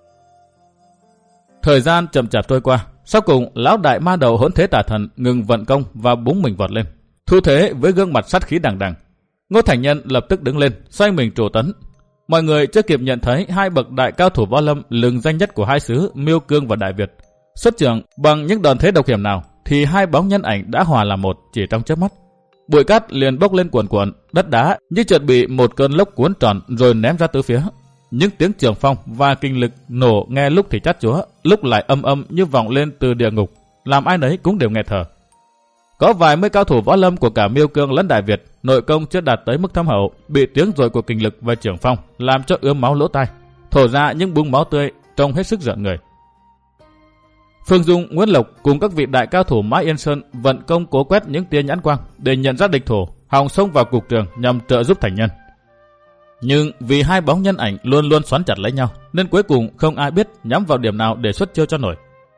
Thời gian chậm chạp trôi qua, sau cùng lão đại ma đầu Hỗn Thế Tà Thần ngừng vận công và búng mình vọt lên, thu thế với gương mặt sát khí đằng đằng. Ngô Thành Nhân lập tức đứng lên, xoay mình trổ tấn. Mọi người chưa kịp nhận thấy hai bậc đại cao thủ võ lâm lừng danh nhất của hai xứ Miêu Cương và Đại Việt xuất trường bằng những đòn thế độc hiểm nào, thì hai bóng nhân ảnh đã hòa làm một chỉ trong chớp mắt. Bụi cát liền bốc lên cuồn cuộn, đất đá như chợt bị một cơn lốc cuốn tròn rồi ném ra tứ phía. Những tiếng trường phong và kinh lực nổ nghe lúc thì chát chúa, lúc lại âm âm như vọng lên từ địa ngục, làm ai nấy cũng đều nghe thở. Có vài mươi cao thủ võ lâm của cả Miêu Cương lẫn Đại Việt, nội công chưa đạt tới mức thâm hậu, bị tiếng rội của kinh lực và trường phong làm cho ướm máu lỗ tai, thổ ra những búng máu tươi trông hết sức rợn người. Phương Dung, Nguyễn Lộc cùng các vị đại cao thủ Mã Yên Sơn vận công cố quét những tia nhãn quang để nhận ra địch thủ, hòng xông vào cục trường nhằm trợ giúp Thành Nhân. Nhưng vì hai bóng nhân ảnh luôn luôn xoắn chặt lấy nhau, nên cuối cùng không ai biết nhắm vào điểm nào để xuất chiêu cho nổi.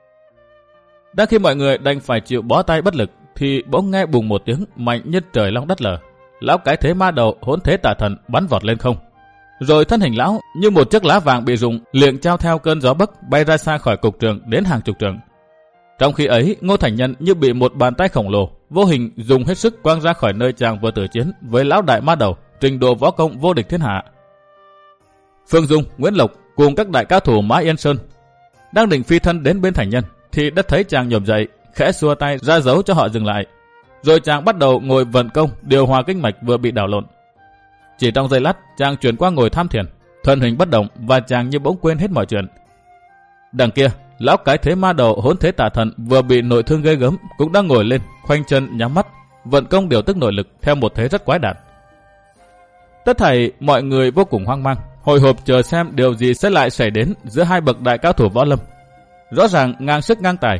Đang khi mọi người đành phải chịu bó tay bất lực, thì bỗng nghe bùng một tiếng mạnh như trời long đất lở. Lão cái thế ma đầu Hỗn Thế Tà Thần bắn vọt lên không, rồi thân hình lão như một chiếc lá vàng bị rụng, liệng trao theo cơn gió bấc bay ra xa khỏi cục trường đến hàng chục trường. Trong khi ấy, Ngô Thành Nhân như bị một bàn tay khổng lồ vô hình dùng hết sức quăng ra khỏi nơi chàng vừa tử chiến với lão đại ma đầu, trình độ võ công vô địch thiên hạ. Phương Dung, Nguyễn Lộc cùng các đại cao thủ Mã Yên Sơn đang định phi thân đến bên Thành Nhân, thì đã thấy chàng nhổm dậy, khẽ xua tay ra dấu cho họ dừng lại. Rồi chàng bắt đầu ngồi vận công điều hòa kinh mạch vừa bị đảo lộn. Chỉ trong giây lát, chàng chuyển qua ngồi tham thiền, thân hình bất động và chàng như bỗng quên hết mọi chuyện. Đằng kia, lão cái thế ma đầu Hỗn Thế Tà Thần vừa bị nội thương ghê gớm cũng đang ngồi lên, khoanh chân nhắm mắt, vận công điều tức nội lực theo một thế rất quái đản. Tất thảy mọi người vô cùng hoang mang, hồi hộp chờ xem điều gì sẽ lại xảy đến giữa hai bậc đại cao thủ võ lâm, rõ ràng ngang sức ngang tài.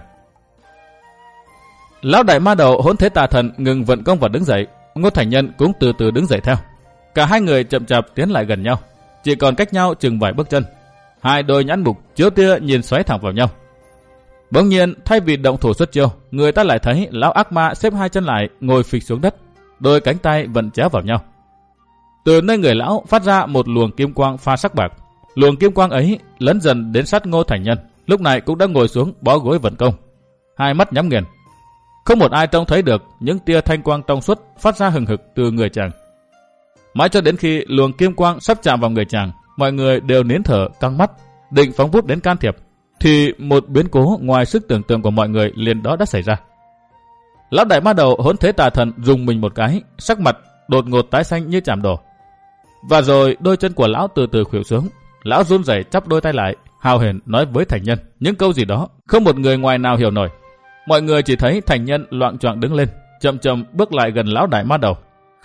Lão đại ma đầu Hỗn Thế Tà Thần ngừng vận công và đứng dậy, Ngô Thành Nhân cũng từ từ đứng dậy theo. Cả hai người chậm chạp tiến lại gần nhau, chỉ còn cách nhau chừng vài bước chân. Hai đôi nhãn mục chiếu tia nhìn xoáy thẳng vào nhau. Bỗng nhiên, thay vì động thủ xuất chiêu, người ta lại thấy lão ác ma xếp hai chân lại, ngồi phịch xuống đất, đôi cánh tay vẫn chéo vào nhau. Từ nơi người lão phát ra một luồng kim quang pha sắc bạc. Luồng kim quang ấy lấn dần đến sát Ngô Thành Nhân, lúc này cũng đã ngồi xuống bó gối vận công, hai mắt nhắm nghiền. Không một ai trông thấy được những tia thanh quang trong suốt phát ra hừng hực từ người chàng. Mãi cho đến khi luồng kim quang sắp chạm vào người chàng, mọi người đều nín thở căng mắt, định phóng bút đến can thiệp, thì một biến cố ngoài sức tưởng tượng của mọi người liền đó đã xảy ra. Lão đại ma đầu Hỗn Thế Tà Thần rùng mình một cái, sắc mặt đột ngột tái xanh như chạm đổ. Và rồi đôi chân của lão từ từ khuỵu xuống, lão run rẩy chắp đôi tay lại, hào hển nói với Thành Nhân những câu gì đó không một người ngoài nào hiểu nổi. Mọi người chỉ thấy Thành Nhân loạng choạng đứng lên, chậm chậm bước lại gần lão đại ma đầu,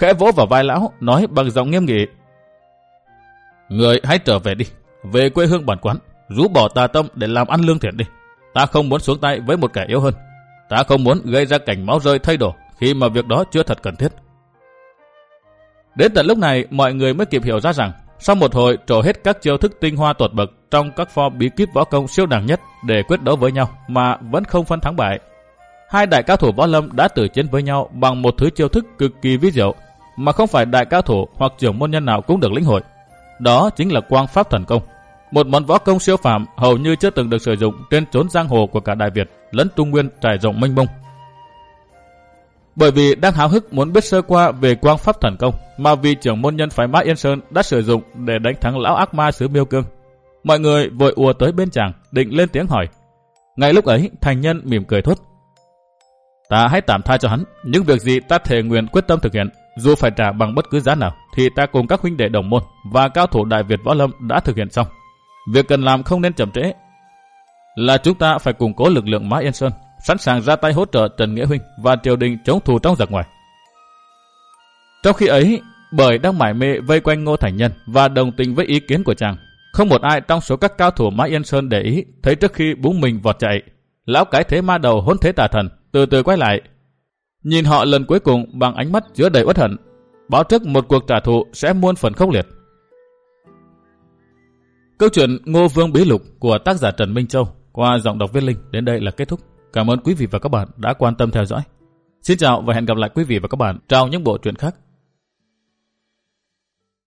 khẽ vỗ vào vai lão, nói bằng giọng nghiêm nghị: Người hãy trở về đi, về quê hương bản quán, rũ bỏ tà tâm để làm ăn lương thiện đi. Ta không muốn xuống tay với một kẻ yếu hơn. Ta không muốn gây ra cảnh máu rơi thay đổi khi mà việc đó chưa thật cần thiết. Đến tận lúc này, mọi người mới kịp hiểu ra rằng sau một hồi trổ hết các chiêu thức tinh hoa tột bậc trong các pho bí kíp võ công siêu đẳng nhất để quyết đấu với nhau mà vẫn không phân thắng bại, hai đại cao thủ võ lâm đã tử chiến với nhau bằng một thứ chiêu thức cực kỳ vi diệu mà không phải đại cao thủ hoặc trưởng môn nhân nào cũng được lĩnh hội. Đó chính là Quang Pháp Thần Công, một món võ công siêu phàm hầu như chưa từng được sử dụng trên chốn giang hồ của cả Đại Việt lẫn Trung Nguyên trải rộng mênh mông. Bởi vì đang háo hức muốn biết sơ qua về Quang Pháp Thần Công mà vị trưởng môn nhân phái Mã Yên Sơn đã sử dụng để đánh thắng lão ác ma xứ Miêu Cương, mọi người vội ùa tới bên chàng định lên tiếng hỏi. Ngay lúc ấy, thành nhân mỉm cười thốt: Ta hãy tạm tha cho hắn, những việc gì ta thề nguyện quyết tâm thực hiện, dù phải trả bằng bất cứ giá nào thì ta cùng các huynh đệ đồng môn và cao thủ Đại Việt võ lâm đã thực hiện xong. Việc cần làm không nên chậm trễ, là chúng ta phải củng cố lực lượng Mã Yên Sơn, sẵn sàng ra tay hỗ trợ Trần Nghĩa huynh và triều đình chống thù trong giặc ngoài. Trong khi ấy, bởi đang mải mê vây quanh Ngô Thành Nhân và đồng tình với ý kiến của chàng, không một ai trong số các cao thủ Mã Yên Sơn để ý thấy trước khi búng mình vọt chạy, lão cái thế ma đầu hỗn thế tà thần từ từ quay lại, nhìn họ lần cuối cùng bằng ánh mắt chứa đầy uất hận, báo trước một cuộc trả thù sẽ muôn phần khốc liệt. Câu chuyện Ngô Vương Bí Lục của tác giả Trần Minh Châu qua giọng đọc Viết Linh đến đây là kết thúc. Cảm ơn quý vị và các bạn đã quan tâm theo dõi. Xin chào và hẹn gặp lại quý vị và các bạn trong những bộ truyện khác.